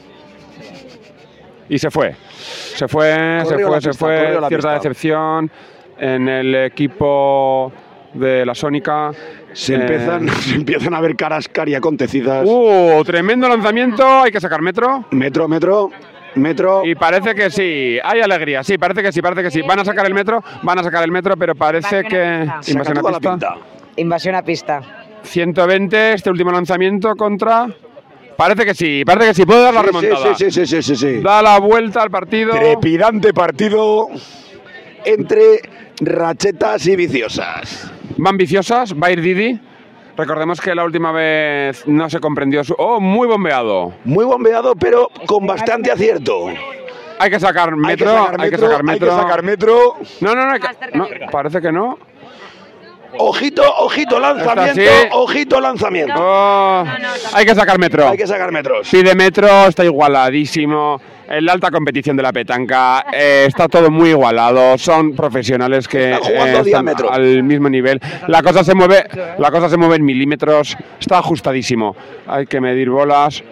Y se fue. Se fue, se Corrió fue, la se pista, corrió fue. la Cierta pista. decepción en el equipo de la Sónica. Se Eh, empiezan, se empiezan a ver caras cariacontecidas. ¡Uh! Tremendo lanzamiento. Hay que sacar metro. Metro, metro, metro. Y parece que sí. Hay alegría. Sí, parece que sí, parece que sí. Van a sacar el metro. Van a sacar el metro, pero parece Invasión que. a pista. Saca Invasión a toda la pista. pinta. Invasión a pista. ciento veinte, este último lanzamiento contra. Parece que sí, parece que sí. Puede dar la Sí, remontada. Sí, sí, sí, sí, sí, sí. Da la vuelta al partido. Trepidante partido entre rachetas y viciosas. Van viciosas, va a ir Didi. Recordemos que la última vez no se comprendió su. ¡Oh, muy bombeado! Muy bombeado, pero con bastante acierto. Hay que sacar metro, Hay que sacar hay que metro, sacar metro. hay que sacar metro. No, no, no, hay que- no, parece que no. Ojito, ojito, lanzamiento, Esta sí. ojito, lanzamiento. Oh, hay que sacar metro. Hay que sacar metros. Pide metro, está igualadísimo. En la alta competición de la petanca eh, está todo muy igualado. Son profesionales que Están jugando a están diámetro. al mismo nivel. La cosa se mueve, la cosa se mueve en milímetros. Está ajustadísimo. Hay que medir bolas.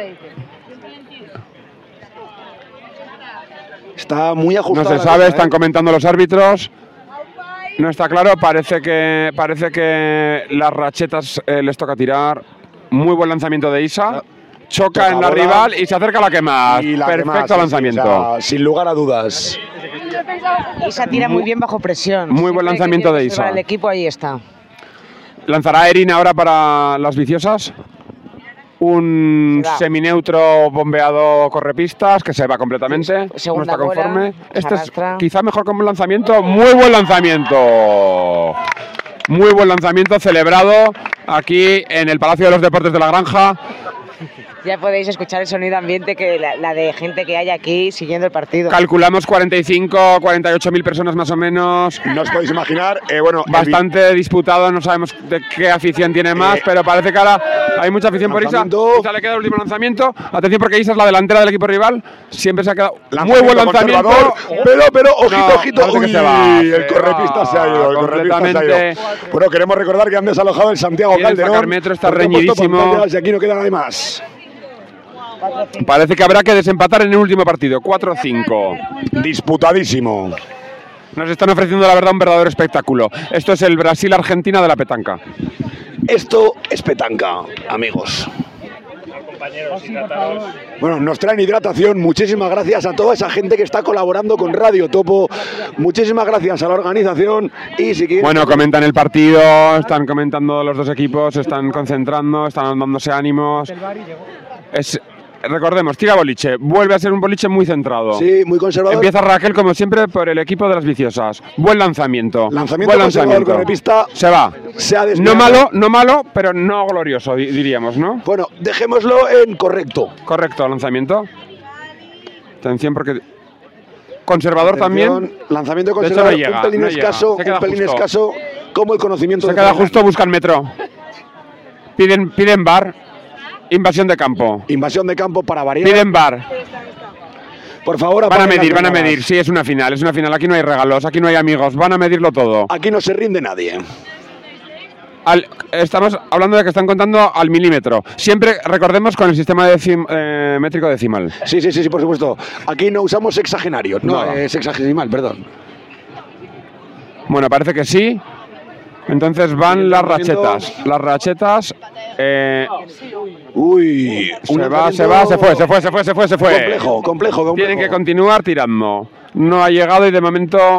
Está muy No ajustado. se sabe, están comentando los árbitros. No está claro, parece que parece que las rachetas eh, les toca tirar. Muy buen lanzamiento de Isa. Choca Toca en la bola. rival y se acerca a la que más. Y la que Perfecto más, sí, sí, lanzamiento. o sea, sin lugar a dudas. Isa tira muy bien bajo presión. Muy buen Siempre que lanzamiento tiene de que salvar Isa. al equipo ahí está. Lanzará Erin ahora para las viciosas. Un Se va. semineutro bombeado correpistas que se va completamente. No Segunda está conforme. bola, se Este es arrastra. quizá mejor como lanzamiento. Muy buen lanzamiento. Muy buen lanzamiento celebrado aquí en el Palacio de los Deportes de la Granja. Ya podéis escuchar el sonido ambiente que la, la de gente que hay aquí siguiendo el partido. Calculamos cuarenta y cinco, cuarenta y ocho mil personas más o menos. No os podéis imaginar. eh, bueno, el vi- Bastante disputado, no sabemos de qué afición tiene más, Eh, pero parece que ahora hay mucha afición por Isa. lanzamiento. Isa le queda el último lanzamiento. Atención porque Isa es la delantera del equipo rival. Siempre se ha quedado. Muy Lanzamiento buen lanzamiento. conservador, Pero, pero, ojito, No, ojito. parece que Uy, se va, el se correpista va se ha ido. El correpista se ha completamente. ido. Bueno, queremos recordar que han desalojado el Santiago Quieren Calderón. sacar metro, está porque han puesto reñidísimo. pantallas y aquí no queda nadie más. Parece que habrá que desempatar en el último partido, cuatro cinco. Disputadísimo. Nos están ofreciendo, la verdad, un verdadero espectáculo. Esto es el Brasil-Argentina de la petanca. Esto es petanca, amigos. Bueno, nos traen hidratación. Muchísimas gracias a toda esa gente que está colaborando con Radio Topo. Muchísimas gracias a la organización. Y si quieren... Bueno, comentan el partido, están comentando los dos equipos, se están concentrando, están dándose ánimos. Es, recordemos, tira boliche, vuelve a ser un boliche muy centrado. Sí, muy conservador. Empieza Raquel, como siempre, por el equipo de las viciosas. Buen lanzamiento. Lanzamiento Buen conservador, lanzamiento. correpista. Se va. Se ha No desviado. malo, no malo, pero no glorioso, di- diríamos, ¿no? Bueno, dejémoslo en correcto. Correcto, lanzamiento. Atención porque... Conservador Atención, también. Lanzamiento De hecho, conservador, no llega, un pelín no llega. escaso, Se queda un pelín justo. escaso, como el conocimiento Se de queda Fernández. justo, buscan metro. Piden, piden bar. Invasión de campo. Invasión de campo para variar. Piden bar. Por favor, Van a apaguen medir, las van a cámaras. medir. Sí, es una final, es una final. Aquí no hay regalos, aquí no hay amigos. Van a medirlo todo. Aquí no se rinde nadie. Al- estamos hablando de que están contando al milímetro. Siempre recordemos con el sistema decim- eh, métrico decimal. Sí, sí, sí, sí, por supuesto. Aquí no usamos sexagenarios. No, Nada. eh, sexagesimal, perdón. Bueno, parece que sí. Entonces van las rachetas. Las rachetas. eh, Uy, un se va, se lanzamiento va, se fue, se fue, se fue, se fue, se fue. Complejo, complejo, complejo. Tienen que continuar tirando. No ha llegado y de momento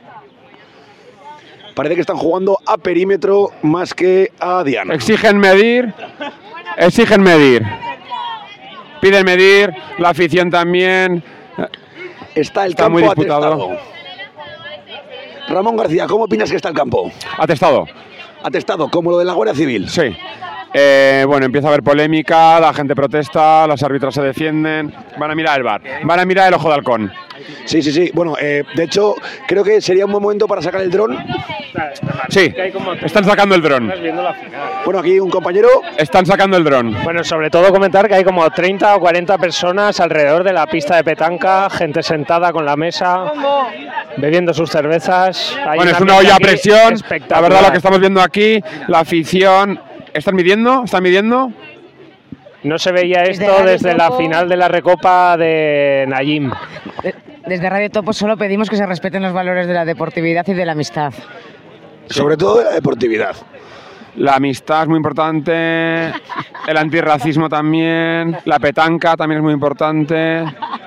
Parece que están jugando a perímetro más que a diana. exigen medir. Exigen medir. Piden medir. La afición también. Está el Está campo muy disputado. atestado. Ramón García, ¿cómo opinas que está el campo? Atestado. Atestado, como lo de la Guardia Civil. Sí. Eh, bueno, empieza a haber polémica, la gente protesta, los árbitros se defienden. Van a mirar el bar. Van a mirar el ojo de halcón. Sí, sí, sí. Bueno, eh, de hecho, creo que sería un buen momento para sacar el dron. Sí, están sacando el dron. Bueno, aquí un compañero. Están sacando el dron. Bueno, sobre todo comentar que hay como treinta o cuarenta personas alrededor de la pista de petanca, gente sentada con la mesa, bebiendo sus cervezas. Hay Bueno, un es una ambiente olla a aquí presión. La espectacular. verdad, lo que estamos viendo aquí, la afición. ¿Están midiendo? ¿Están midiendo? No se veía Desde esto Radio desde la Topo. final de la Recopa de Nayim. Desde Radio Topo solo pedimos que se respeten los valores de la deportividad y de la amistad. Sobre todo de la deportividad. La amistad es muy importante, el antirracismo también, la petanca también es muy importante.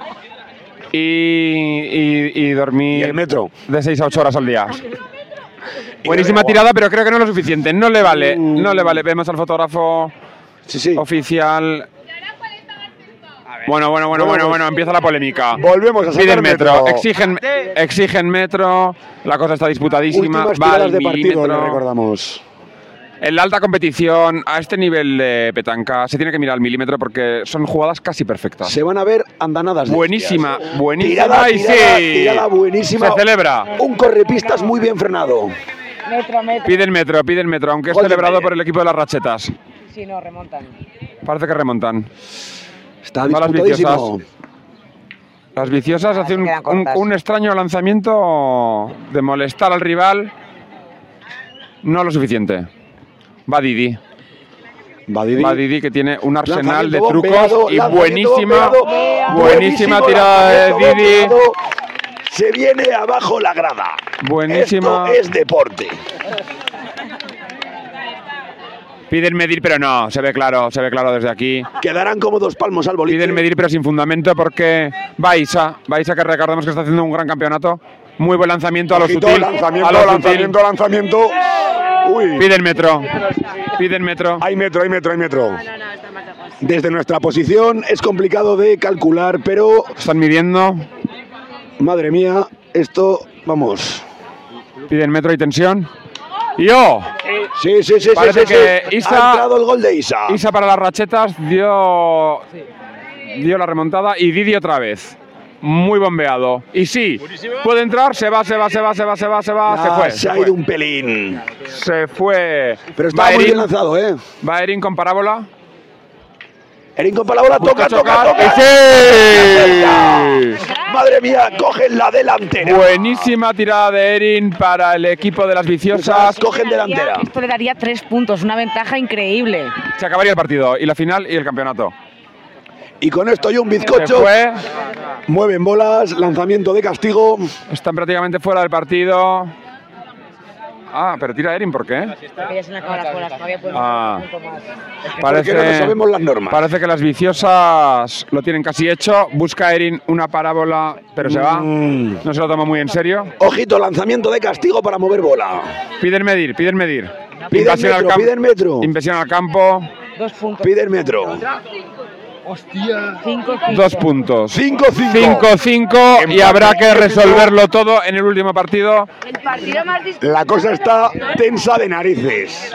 Y, y- y dormir Y el metro. de seis a ocho horas al día. Buenísima tirada, pero creo que no es lo suficiente. No le vale, no le vale. Vemos al fotógrafo oficial. Bueno, bueno, bueno, bueno, bueno, empieza la polémica. Volvemos a sacar Piden metro, metro. exigen, exigen metro. La cosa está disputadísima. Últimas Va tiradas al de partido, milímetro. le recordamos. En la alta competición, a este nivel de petanca, se tiene que mirar al milímetro porque son jugadas casi perfectas. Se van a ver andanadas de Buenísima, hostias. buenísima Tirada, y tirada, sí. tirada buenísima. Se celebra. Un correpistas muy bien frenado. Metro, metro. Piden metro, piden metro, aunque es Gol de celebrado Meyer. por el equipo de las rachetas. Sí, no, remontan. Parece que remontan. Está Va las disputadísimo. viciosas. Las viciosas Ah, hacen se un, quedan un- cortas. un extraño lanzamiento de molestar al rival. No lo suficiente. Va Didi. Va Didi. Va Didi, que tiene un arsenal de Lanzamiento trucos bombeado, y lanzamiento buenísima, bombeado. buenísima Buenísimo tirada de lanzamiento Didi. bombeado. Se viene abajo la grada. Buenísima. Esto es deporte. Piden medir, pero no, se ve claro, se ve claro desde aquí. Quedarán como dos palmos al boliche. Piden medir, pero sin fundamento, porque Baiza, Baiza que recordemos que está haciendo un gran campeonato. Muy buen lanzamiento a lo Ojito, sutil. lanzamiento, a lo sutil. lanzamiento, lanzamiento. Uy. Piden metro. Piden metro. Hay metro, hay metro, hay metro. Desde nuestra posición es complicado de calcular, pero Están midiendo. madre mía, esto, vamos. Piden metro y tensión. ¡Yo! Sí, sí, sí, Parece sí, sí, que sí. Isa- Ha entrado el gol de Isa. Isa para las rachetas dio, dio la remontada y Didi otra vez. Muy bombeado. Y sí, puede entrar, se va, se va, se va, se va, se va, se va, se Ah, fue. se Se ha fue. ido un pelín. Se fue. Pero está muy Baerin. bien lanzado, ¿eh? Baerin con parábola. Erin con parábola, Busca toca, toca, chocar. toca. ¡Y sí! Madre mía, cogen la delantera. Buenísima tirada de Erin para el equipo de las viciosas. Cogen delantera. Esto le daría tres puntos, una ventaja increíble. Se acabaría el partido y la final y el campeonato. Y con esto yo un bizcocho. Se fue. Mueven bolas, lanzamiento de castigo. Están prácticamente fuera del partido. Ah, pero tira Erin, ¿por qué? Porque ya se le acaba la cola, todavía puede Ah. un punto más. Parece, Porque no sabemos las normas. Parece que las viciosas lo tienen casi hecho. Busca Erin una parábola, pero se va. Mm. No se lo toma muy en serio. Ojito, lanzamiento de castigo para mover bola. Piden medir, piden medir. Piden Invasión al metro, campo. piden metro. Invasión al campo. Dos puntos. Piden metro. Hostia. Cinco, cinco. Dos puntos. cinco cinco. cinco cinco y habrá que resolverlo todo en el último partido. El partido más dis- La cosa está tensa de narices.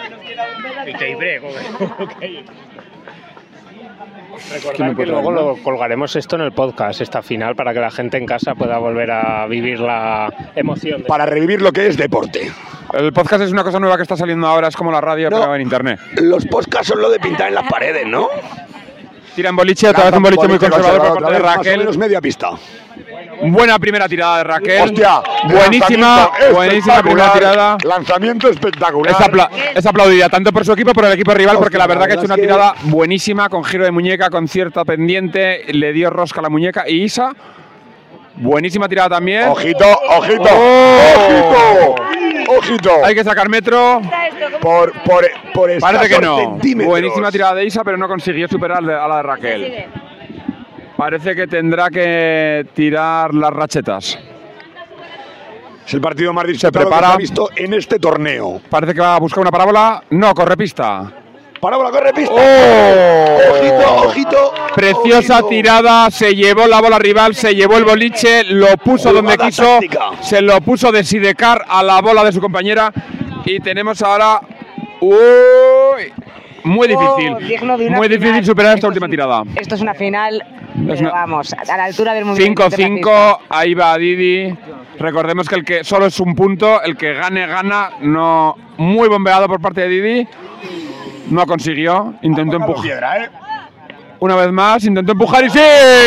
Recordad que luego lo colgaremos esto en el podcast, esta final, para que la gente en casa pueda volver a vivir la emoción. De... Para revivir lo que es deporte. El podcast es una cosa nueva que está saliendo ahora, es como la radio, No. pero en internet. Los podcasts son lo de pintar en las paredes, ¿no? Tiran boliche, otra vez un boliche muy conservador por parte de Más o Raquel. menos media pista. Buena primera tirada de Raquel. Hostia, buenísima, lanzamiento buenísima primera espectacular. tirada. Lanzamiento espectacular. Es, apla- es aplaudida tanto por su equipo como por el equipo rival, porque la verdad que ha hecho una verdad es tirada buenísima, con giro de muñeca, con cierta pendiente, le dio rosca a la muñeca. Y Isa, buenísima tirada también. Ojito, ojito, ¡Oh! ojito, ojito. Hay que sacar metro. Por, por, por Parece que escasos no. centímetros. Buenísima tirada de Isa, pero no consiguió superar a la de Raquel. Parece que tendrá que tirar las rachetas. Es el partido más disputado prepara. que se ha visto en este torneo. Parece que va a buscar una parábola. No, corre pista. Parábola, corre pista. ¡Oh! Ojito, ojito. Preciosa ojito. tirada, se llevó la bola rival, se llevó el boliche, lo puso donde Jugada quiso, táctica. se lo puso de sidecar a la bola de su compañera y tenemos ahora... ¡Uy! Muy difícil, Oh, digno de una muy difícil final. superar esta Esto es última un- tirada. Esto es una final, Es pero una- vamos, a la altura del mundial. cinco cinco, ahí va Didi. Recordemos que el que solo es un punto, el que gane, gana. No, muy bombeado por parte de Didi. No consiguió, intentó empujar. Piedra, ¿eh? Una vez más, intentó empujar y ¡sí!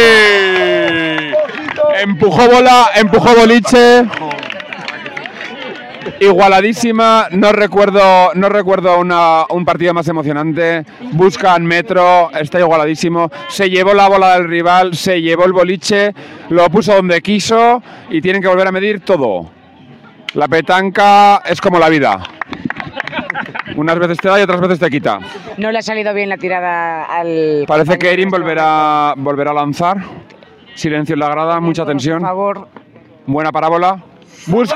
Empujó bola, empujó boliche. Igualadísima, no recuerdo, no recuerdo una- un partido más emocionante. Buscan metro, está igualadísimo. Se llevó la bola del rival, se llevó el boliche, lo puso donde quiso y tienen que volver a medir todo. La petanca es como la vida. Unas veces te da y otras veces te quita. No le ha salido bien la tirada al... Parece que Erin volverá, volverá a lanzar. Silencio en la grada, mucha tensión. Por favor. Buena parábola. Busca.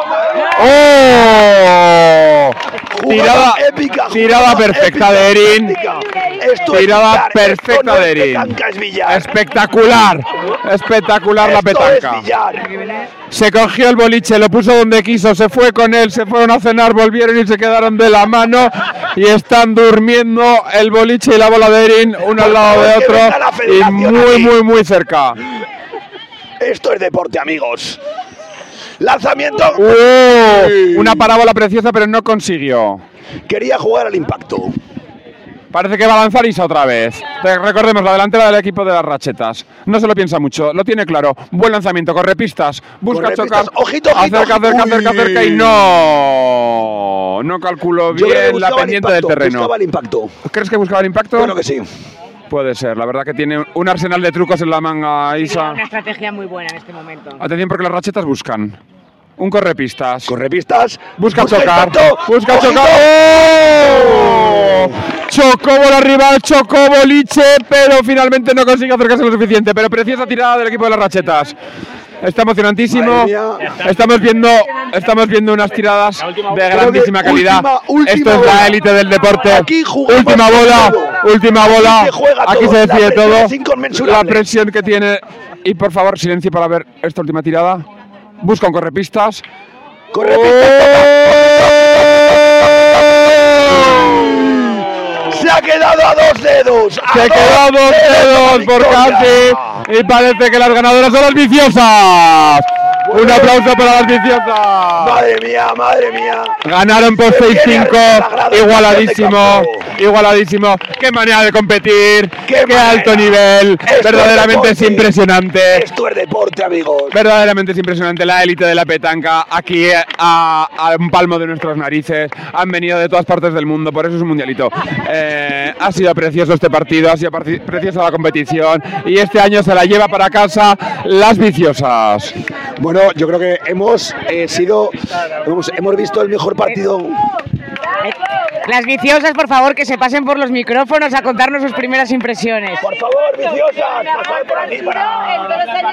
¡Oh! Tirada, épica, tirada jugada perfecta épica, de Erin. épica. Esto es Tirada billar, esto perfecta no de es Erin. petanca, es billar. Espectacular. Espectacular la Esto es petanca. billar. Se cogió el boliche, lo puso donde quiso, se fue con él, se fueron a cenar, volvieron y se quedaron de la mano y están durmiendo el boliche y la bola de Erin, uno al lado de Que venga la otro y federación muy, aquí. muy, muy cerca. Esto es deporte, amigos. Lanzamiento. ¡Oh! Una parábola preciosa, pero no consiguió. Quería jugar al impacto. Parece que va a lanzar Isa otra vez. Te- Recordemos, la delantera del equipo de las rachetas. No se lo piensa mucho, lo tiene claro. Buen lanzamiento, corre pistas, busca Corre chocar. pistas. Ojito, ojito, acerca, acerca, ojito. acerca, acerca y no. No calculó Yo creo que bien la buscaba el pendiente del impacto, terreno. buscaba el impacto. ¿Crees que buscaba el impacto? Bueno que sí. Puede ser, la verdad que tiene un arsenal de trucos en la manga Sería Isa. una estrategia muy buena en este momento. Atención porque las rachetas buscan. Un correpistas. Correpistas. Busca, Busca chocar. impacto. Busca Ojito. chocar. ¡Oh! Chocó bola rival, chocó boliche, pero finalmente no consigue acercarse lo suficiente. Pero preciosa tirada del equipo de las rachetas. Está emocionantísimo. Madre mía. Estamos viendo, estamos viendo unas tiradas de grandísima Creo que calidad. última- última Esto es bola. la élite del deporte. Aquí jugamos Última bola, todo. última bola. Aquí se juega Aquí todo. se La decide presión todo. es inconmensurable. La presión que tiene. Y por favor, silencio para ver esta última tirada. Busca un correpistas. Se ha quedado a dos dedos. a Se quedó a dos dedos por casi. Y parece que las ganadoras son las viciosas. Un aplauso para las viciosas. Madre mía, madre mía. Ganaron por Se seis viene cinco, arriba la grada, igualadísimo. de campo. igualadísimo. Qué manera de competir, qué, qué alto nivel, Esto verdaderamente es, es impresionante. Esto es deporte, amigos. Verdaderamente es impresionante la élite de la petanca aquí a, a un palmo de nuestras narices. Han venido de todas partes del mundo, por eso es un mundialito. Eh, ha sido precioso este partido, ha sido preciosa la competición y este año se la lleva para casa las viciosas. Bueno, yo creo que hemos eh, sido, hemos, hemos visto el mejor partido. Las viciosas, por favor, que se pasen por los micrófonos a contarnos sus primeras impresiones. Por favor, viciosas, pasad por aquí para...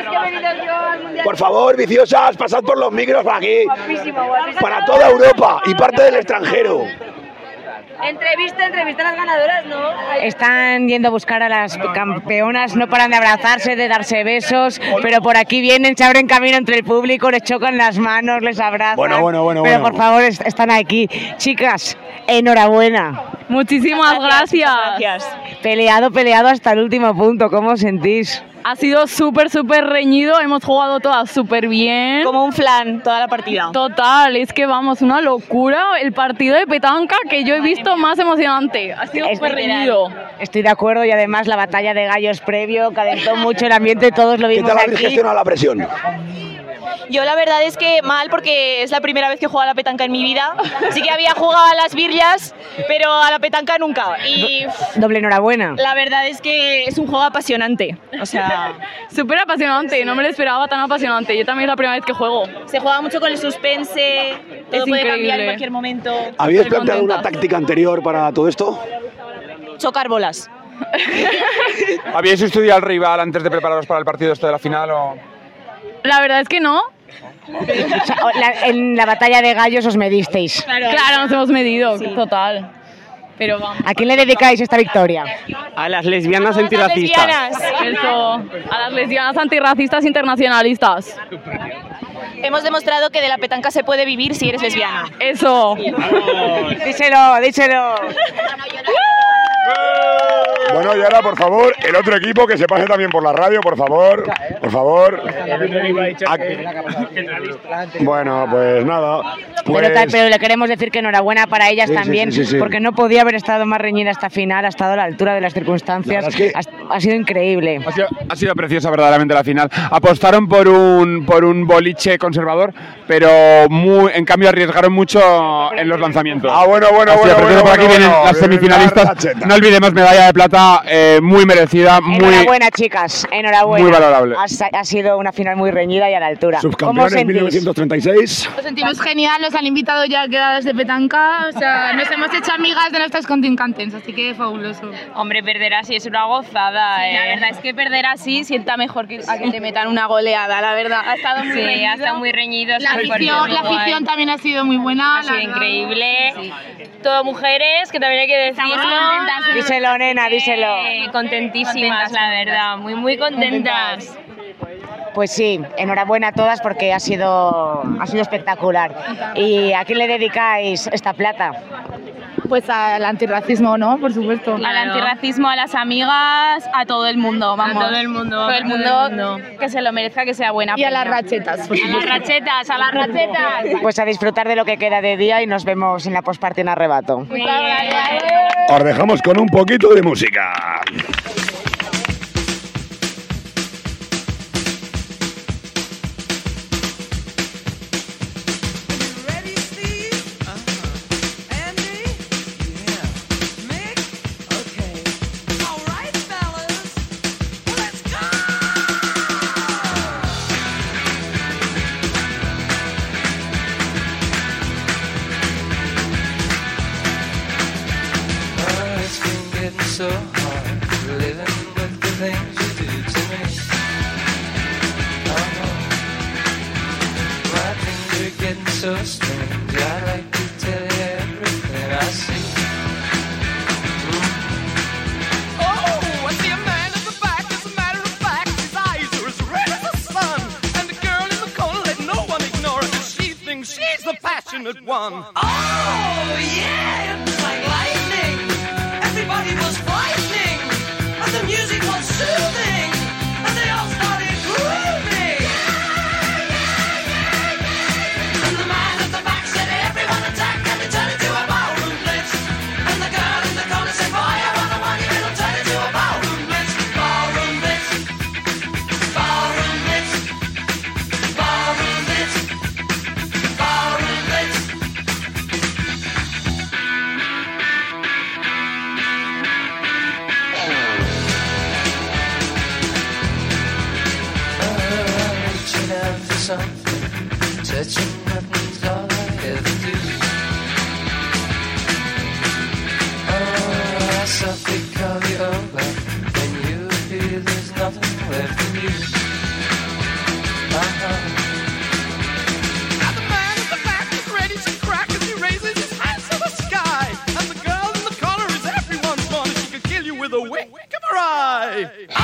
Por favor, viciosas, pasad por los micros para aquí. Para toda Europa y parte del extranjero. Entrevista, entrevista a las ganadoras, ¿no? Están yendo a buscar a las campeonas, no paran de abrazarse, de darse besos, pero por aquí vienen, se abren camino entre el público, les chocan las manos, les abrazan. Bueno, bueno, bueno. Pero bueno. por favor, est- están aquí. Chicas, enhorabuena. Muchísimas gracias. gracias. Peleado, peleado hasta el último punto, ¿cómo os sentís? Ha sido súper, súper reñido, hemos jugado todas súper bien. Como un flan, toda la partida. Total, es que vamos, una locura. El partido de petanca que yo he visto más emocionante. Ha sido súper reñido. Estoy de acuerdo y además la batalla de gallos previo calentó mucho el ambiente, todos lo ¿Qué vimos tal aquí. habéis gestionado la presión? Yo la verdad es que mal, porque es la primera vez que juego a la petanca en mi vida. Sí que había jugado a las birrias, pero a la petanca nunca. Y Doble enhorabuena. la verdad es que es un juego apasionante. O sea, súper apasionante, no me lo esperaba tan apasionante. Yo también es la primera vez que juego. Se juega mucho con el suspense, todo Es puede cambiar increíble. en cualquier momento. ¿Habíais Estoy planteado una contenta. táctica anterior para todo esto? Chocar bolas. ¿Habíais estudiado al rival antes de prepararos para el partido este de la final o...? La verdad es que no. O sea, la- en la batalla de gallos os medisteis. Claro, nos hemos medido, total. Pero vamos. ¿A quién le dedicáis esta victoria? A las lesbianas Las antirracistas. lesbianas. Eso, a las lesbianas antirracistas internacionalistas. Hemos demostrado que de la petanca se puede vivir si eres lesbiana. Eso. Díselo, díselo. Bueno, y ahora, por favor, el otro equipo que se pase también por la radio, por favor. Por favor. Bueno, pues nada. Pues... Pero, ta- pero le queremos decir que enhorabuena para ellas Sí, sí, también, sí, sí, sí. porque no podía haber estado más reñida esta final, ha estado a la altura de las circunstancias, La verdad es ha, ha sido increíble. Ha sido, ha sido preciosa verdaderamente la final. Apostaron por un, por un boliche conservador, pero muy, en cambio arriesgaron mucho en los lanzamientos. Ah, bueno, bueno, Ha sido bueno, precioso. bueno, Por aquí bueno, vienen bueno, las vienen semifinalistas. las rachetas. No olvidemos medalla de plata, eh, muy merecida, muy... Enhorabuena, chicas, enhorabuena. Muy valorable. Ha, sa- ha sido una final muy reñida y a la altura. ¿Cómo os Subcampeones sentís? mil novecientos treinta y seis. Nos sentimos genial, nos han invitado ya a quedadas de petanca, o sea, nos hemos hecho amigas de nuestras contrincantes, así que fabuloso. Hombre, perder así es una gozada, Sí, ¿eh? la verdad es que perder así sienta mejor que a que te metan una goleada, la verdad. Ha estado muy Sí, reñido. ha estado muy reñido. La súper afición, la guay. afición también ha sido muy buena. Ha la sido verdad. increíble. Todo mujeres, que también hay que decirlo. contentas. Díselo, nena, díselo. Eh, contentísimas, la verdad. Muy, muy contentas. Pues sí, enhorabuena a todas porque ha sido, ha sido espectacular. ¿Y a quién le dedicáis esta plata? Pues al antirracismo, ¿no? Por supuesto. Al antirracismo, a las amigas, a todo el mundo, vamos. A todo el mundo, Todo el a mundo, todo el mundo. que se lo merezca, que sea buena. Y a las peña. rachetas, por A las supuesto. rachetas, a las rachetas. Pues a disfrutar de lo que queda de día y nos vemos en la postparty en Arrebato. Muy bien. Os dejamos con un poquito de música. Oh, it's been getting so hard living with the things you do to me. Oh, my things are getting so strange. I'd like to tell you everything I see. Oh, I see a man at the back. As a matter of fact, his eyes are as red as the sun. And the girl in the corner, let no one ignore her, 'cause she thinks she's the passionate one. Oh, yeah, it's like lightning. Everybody was frightening, but the music was soothing, and they all started grooving. And the man at the back said, everyone attack, and they turned into a ballroom blitz. And the girl in the corner said, something. Touching nothing's all I ever do. Oh, I softly call you over. When you appear, there's nothing left of you. Uh-huh. Now the man at the back is ready to crack as he raises his hands to the sky. And the girl in the collar is everyone's one. She could kill you with a wink of her eye.